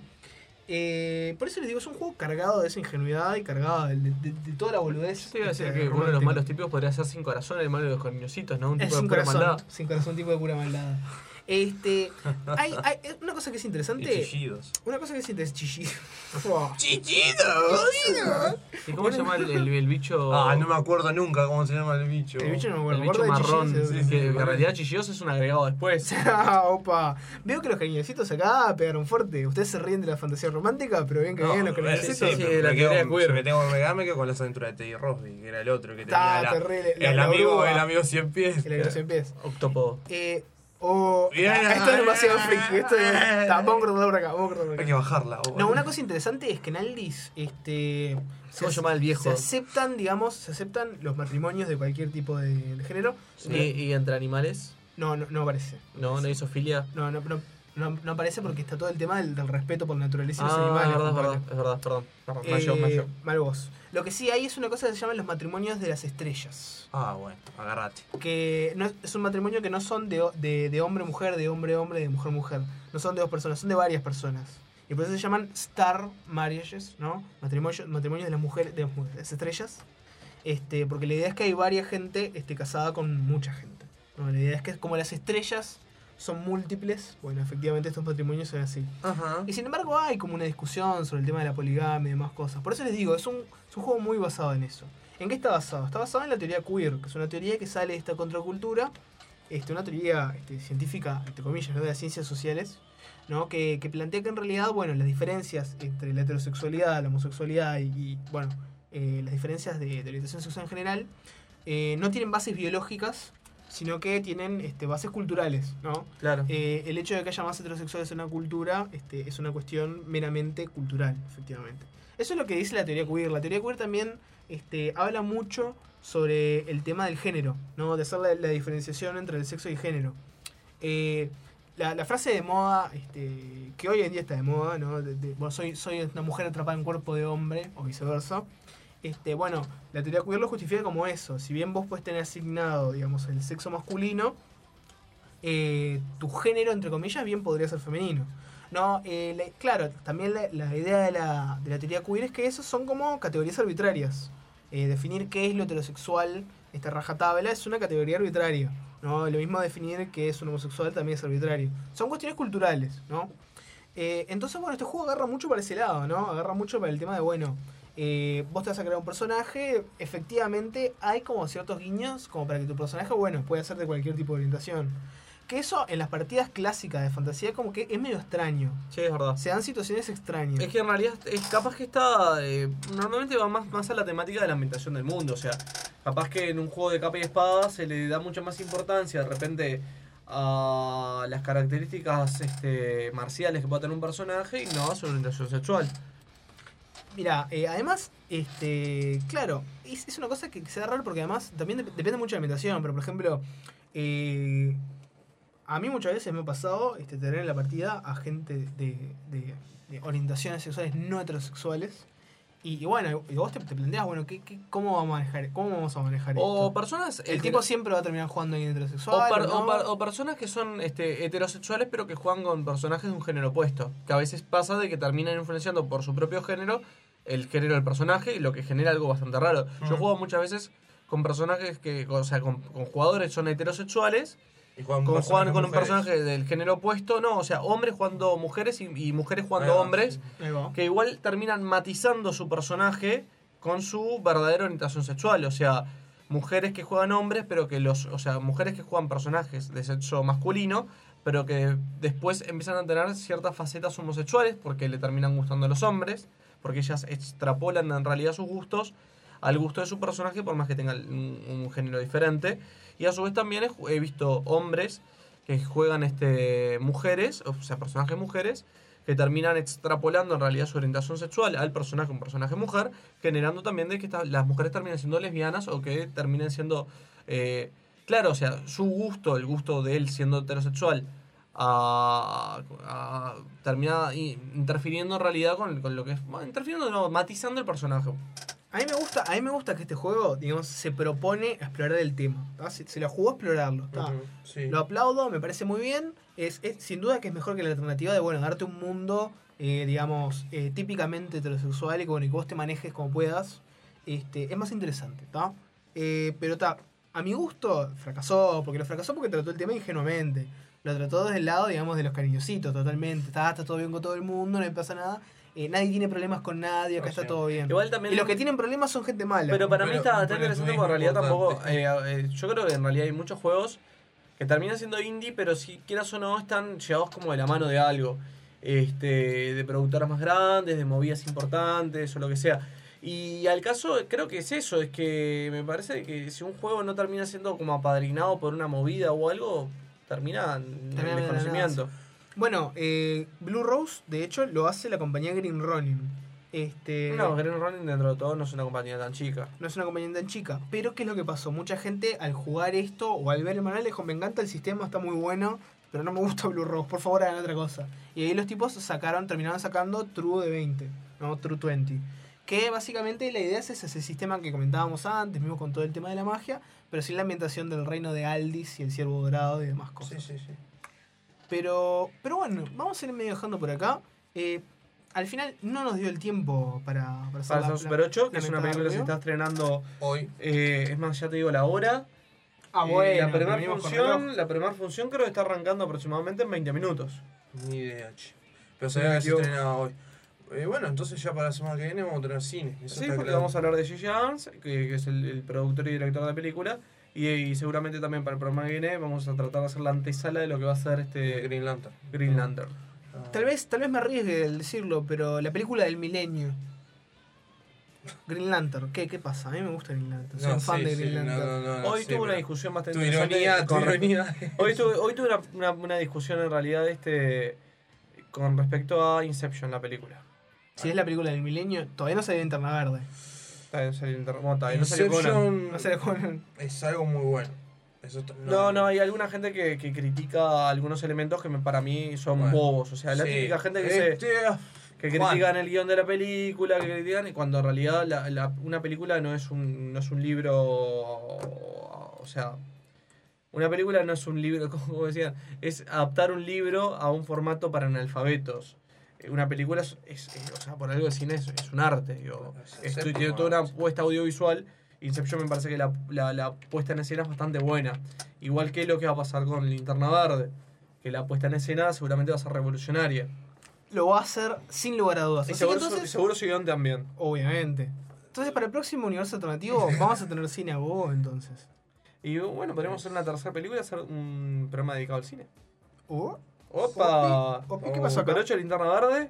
Eh, por eso les digo, es un juego cargado de esa ingenuidad y cargado de, de, de toda la boludez. Yo te iba a decir este, que uno de los romántica. malos típicos podría ser Sin Corazón, el malo de los cariñositos, ¿no? Un Es tipo de sin pura corazón, maldad. sin corazón, tipo de pura maldad. Este, hay, hay una cosa que es interesante. Y chillidos. Una cosa que es interesante. Chillidos. ¡Chillidos! ¿Y cómo se llama el, el, el bicho? Ah, no me acuerdo nunca cómo se llama el bicho. El bicho no me acuerdo. El bicho Me acuerdo de marrón, Chillidos, que, sí, que sí, en sí. realidad Chillidos es un agregado después. Ah, opa. Veo que los cariñositos acá pegaron fuerte. Ustedes se ríen de la fantasía romántica, pero bien que No, vean los sí, cariñositos. sí, de la me teoría quedo- queer. me tengo que pegar, me quedo con las aventuras de Teddy Rosby, que era el otro que tenía Ah, la- terrible. La- el la amigo, oruga. el amigo cien pies. El amigo cien pies. Octopodo. Eh, Oh, Yeah. esto es demasiado freaky. Esto es, está, vamos a cortarlo por acá, vamos a cortarlo por acá. Hay que bajarla. oh, No, bueno. una cosa interesante es que en Aldis, este, ¿Cómo se llama el viejo? se aceptan, digamos, se aceptan los matrimonios de cualquier tipo de, de género. ¿Y, y entre animales? No, no, no aparece. No, no hizo filia. No, no, no, no, no aparece porque está todo el tema del, del respeto por la naturaleza y los Ah, animales. es verdad, es compadre. verdad, es verdad, perdón. perdón. Eh, Mayo, mayo. mal vos. Lo que sí hay es una cosa que se llaman los matrimonios de las estrellas. Ah, bueno, agarrate. Que no es, es un matrimonio que no son de, de, de hombre-mujer, de hombre-hombre, de mujer-mujer. No son de dos personas, son de varias personas. Y por eso se llaman star marriages, ¿no? Matrimonios, matrimonios de las mujeres, de las mujeres, de las estrellas. Este, porque la idea es que hay varias gente este, casada con mucha gente, ¿no? La idea es que como las estrellas son múltiples, bueno, efectivamente estos matrimonios son así. Ajá. Y sin embargo hay como una discusión sobre el tema de la poligamia y demás cosas. Por eso les digo, es un, es un juego muy basado en eso. ¿En qué está basado? Está basado en la teoría queer, que es una teoría que sale de esta contracultura, este, una teoría este, científica, entre comillas, ¿no? De las ciencias sociales, ¿no? Que, que plantea que en realidad, bueno, las diferencias entre la heterosexualidad, la homosexualidad y, y, bueno, eh, las diferencias de, de orientación sexual en general, eh, no tienen bases biológicas, sino que tienen este, bases culturales, ¿no? Claro. Eh, el hecho de que haya más heterosexuales en una cultura este, es una cuestión meramente cultural, efectivamente. Eso es lo que dice la teoría queer. La teoría queer también este, habla mucho sobre el tema del género, ¿no? De hacer la, la diferenciación entre el sexo y el género. Eh, la, la frase de moda, este, que hoy en día está de moda, ¿no? De, de, bueno, soy, soy una mujer atrapada en un cuerpo de hombre, o viceversa. Este, bueno, la teoría queer lo justifica como eso. Si bien vos puedes tener asignado, digamos, el sexo masculino, eh, tu género, entre comillas, bien podría ser femenino. No, eh, la- claro, también la, la idea de la, de la teoría queer es que esos son como categorías arbitrarias. Eh, definir qué es lo heterosexual, esta rajatabla, es una categoría arbitraria, ¿no? Lo mismo definir qué es un homosexual también es arbitrario. Son cuestiones culturales, ¿no? Eh, entonces, bueno, este juego agarra mucho para ese lado, ¿no? Agarra mucho para el tema de, bueno, eh, vos te vas a crear un personaje, efectivamente hay como ciertos guiños como para que tu personaje, bueno, pueda ser de cualquier tipo de orientación. Que eso en las partidas clásicas de fantasía como que es medio extraño. Sí, es verdad. Se dan situaciones extrañas. Es que en realidad es capaz que está. Eh, normalmente va más, más a la temática de la ambientación del mundo. O sea, capaz que en un juego de capa y espada se le da mucha más importancia de repente a las características este, marciales que pueda tener un personaje y no a su orientación sexual. Mira, eh, además, este, claro, es, es una cosa que se da raro porque además también dep- depende mucho de la ambientación. Pero por ejemplo, eh, a mí muchas veces me ha pasado este, tener en la partida a gente de, de- de orientaciones sexuales no heterosexuales. Y, y bueno, y vos te, te planteas, bueno, ¿qué, qué, cómo, vamos a manejar, ¿cómo vamos a manejar O esto? personas. El heter- tipo siempre va a terminar jugando en O, heterosexual. par- ¿o no? o par- o personas que son este, heterosexuales pero que juegan con personajes de un género opuesto. Que a veces pasa de que terminan influenciando por su propio género el género del personaje y lo que genera algo bastante raro. Yo Mm. juego muchas veces con personajes que, o sea, con, con jugadores que son heterosexuales Y juegan con, con juegan con un personajes personaje del género opuesto, no, o sea, hombres jugando mujeres y, y mujeres jugando Ahí va, hombres, Ahí va. que igual terminan matizando su personaje con su verdadera orientación sexual, o sea, mujeres que juegan hombres, pero que los, o sea, mujeres que juegan personajes de sexo masculino, pero que después empiezan a tener ciertas facetas homosexuales porque le terminan gustando a los hombres, porque ellas extrapolan en realidad sus gustos al gusto de su personaje por más que tenga un, un género diferente. Y a su vez también he, he visto hombres que juegan este mujeres, o sea, personajes mujeres, que terminan extrapolando en realidad su orientación sexual al personaje, un personaje mujer, generando también de que esta- las mujeres terminen siendo lesbianas o que terminen siendo... eh, claro, o sea, su gusto, el gusto de él siendo heterosexual, a, a- termina i- interfiriendo en realidad con, con lo que es... bueno, interfiriendo, no, matizando el personaje. A mí me gusta, a mí me gusta que este juego, digamos, se propone a explorar el tema. ¿tá? Se, se la jugó a explorarlo. ¿tá? Ujú, sí. Lo aplaudo, me parece muy bien. Es, es sin duda que es mejor que la alternativa de, bueno, darte un mundo, eh, digamos, eh, típicamente heterosexual y que, bueno, y que vos te manejes como puedas. Este, es más interesante, ¿tá? Eh, pero está, a mi gusto fracasó, porque lo fracasó porque trató el tema ingenuamente. Lo trató desde el lado, digamos, de los cariñositos, totalmente. Está, está todo bien con todo el mundo, no le pasa nada. Eh, nadie tiene problemas con nadie, acá O está sea, todo bien. igual también- y los que tienen problemas son gente mala. Pero para mí Pero- está, está pero interesante es porque en realidad tampoco... importante. eh, eh, yo creo que en realidad hay muchos juegos que terminan siendo indie, pero si quieras o no, están llevados como de la mano de algo. Este, de productoras más grandes, de movidas importantes o lo que sea. Y al caso creo que es eso, es que me parece que si un juego no termina siendo como apadrinado por una movida o algo, termina en Termina el en la desconocimiento. nada. Bueno, eh, Blue Rose, de hecho, lo hace la compañía Green Ronin. Este, No, Green Ronin dentro de todo no es una compañía tan chica. No es una compañía tan chica. Pero ¿qué es lo que pasó? Mucha gente al jugar esto o al ver el manual dijo, me encanta el sistema, está muy bueno, pero no me gusta Blue Rose, por favor hagan otra cosa. Y ahí los tipos sacaron, terminaron sacando True de veinte, no True veinte. Que básicamente la idea es ese, ese sistema que comentábamos antes, mismo con todo el tema de la magia, pero sin la ambientación del reino de Aldis y el ciervo dorado y demás cosas. Sí, sí, sí. Pero, pero bueno, vamos a ir medio dejando por acá. Eh, al final no nos dio el tiempo para, para hacer Para la- hacer Super la- ocho, que la es una mentada película que se review. está estrenando hoy. Eh, es más, ya te digo la hora. Ah, Eh, bueno, la primera venimos con función, reloj. la primera función creo que está arrancando aproximadamente en veinte minutos. Ni idea, che. Pero sabía que se estrenaba hoy. Eh, bueno, entonces ya para la semana que viene vamos a tener cine. Eso Sí, está porque claro. vamos a hablar de Gigi Evans, que, que es el, el productor y director de la película. Y, y seguramente también para el programa que viene vamos a tratar de hacer la antesala de lo que va a ser este Green Lantern. Green Lantern. Tal vez, tal vez me arriesgue el decirlo, pero la película del milenio. Green Lantern, ¿qué, qué pasa? A mí me gusta Green Lantern, soy No, un fan sí, de sí, Green no, Lantern. no, no, Hoy sí, tuve una pero discusión bastante tu interesante. ironía, tu con re- ironía. Hoy tuve, hoy tuve una, una, una discusión en realidad este con respecto a Inception, la película. Si es la película del milenio, todavía no salió Linterna Verde. Todavía no salió Inter- bueno, todavía no salió Conan. Inception No salió Conan. es algo muy bueno. Eso está- No, no, hay alguna gente que, que critica algunos elementos que me- para mí son Bueno, bobos. O sea, la sí. típica gente que Este, se que Juan. critican el guión de la película, que critican, y cuando en realidad la, la- una película no es un no es un libro, o sea, una película no es un libro, como decían, es adaptar un libro a un formato para analfabetos. Eh, Una película es, es- es- o sea, por algo de cine es, es un arte. Digo. Esto sí, tiene por toda una puesta audiovisual. Inception me parece que la, la, la puesta en escena es bastante buena. Igual que lo que va a pasar con Linterna Verde, que la puesta en escena seguramente va a ser revolucionaria. Lo va a hacer sin lugar a dudas. Y Así seguro, que entonces, su, seguro su guión también. obviamente. Entonces, para el próximo universo alternativo, vamos a tener cine a go, entonces. Y bueno, podríamos hacer una tercera película y hacer un programa dedicado al cine. ¿Oh? ¡Opa! Opi, opi, ¿qué pasó acá? Super ocho, Linterna Verde.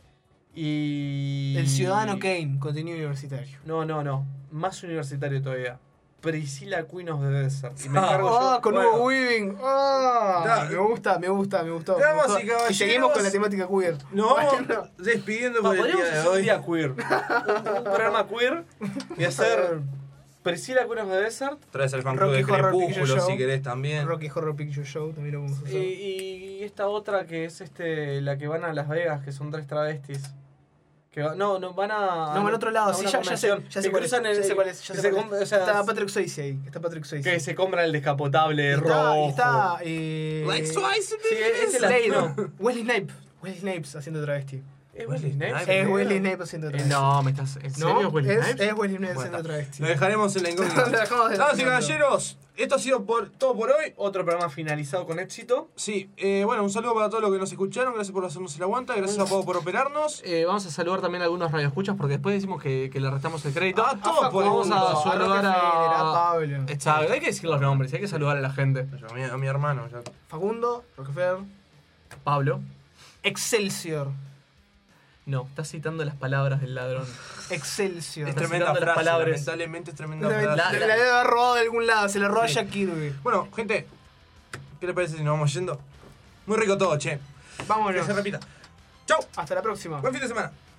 Y. El Ciudadano Kane, contenido universitario. No, no, no. Más universitario todavía. Priscilla Queen of the Desert. Y me Ah, encargo yo. con Bueno, Hugo Weaving. Ah, Da- me gusta, me gusta, me gustó. me Damas gustó. y caballeros, Y seguimos con la temática queer. No, Bueno, despidiendo no, por el podríamos día de hacer un hoy. día queer. un, un programa queer y hacer Priscilla Queen of the Desert. Traes el fan club Rocky de Horror Crepúsculo Picture Show. si querés también. Rocky Horror Picture Show también lo vamos a hacer. Y, y esta otra que es este la que van a Las Vegas, que son tres travestis. Que va- no, no, van a. No, al otro lado, a sí, una ya, ya sé, convención ya sé que cuál es, cruzan el- ya sé cuál es, ya que sé se cuál com- es. o sea, Está Patrick Swayze ahí, está Patrick Swayze. que se compran el descapotable Y está, rojo. y está, eh... Like Swayze, Sí, ese es la- Slade, no. Wesley Snipes, Wesley Snipes haciendo travesti. ¿Es Wesley Snipes? Es Wesley Snipes haciendo Eh, travesti. no, me estás. ¿En serio ¿No? es Wesley es, Snipes? es Wesley Snipes Bueno, haciendo travesti. Lo dejaremos en la incógnita. Lo dejamos de- Damas y caballeros, esto ha sido por, todo por hoy. Otro programa finalizado con éxito. Sí, eh, bueno, un saludo para todos los que nos escucharon. Gracias por hacernos el aguanta. Gracias a Pablo por operarnos. Eh, vamos a saludar también a algunos radioescuchas porque después decimos que, que le restamos el crédito. Ah, todo por Vamos a a saludar Rockefeller, a a. Pablo. Exacto, hay que decir los nombres, hay que saludar a la gente. A mi, a mi hermano. Ya. Facundo, Rockefeller, Pablo. Excelsior. No, estás citando las palabras del ladrón. Excelsior. Es Estás tremenda citando las frase. palabras. Lamentablemente es tremenda La, frase. la, la debe haber robado de algún lado, se la robó a Jack Kirby. Bueno, gente, ¿qué les parece si nos vamos yendo? Muy rico todo, che. Vámonos. Que se repita. Chau. Hasta la próxima. Buen fin de semana.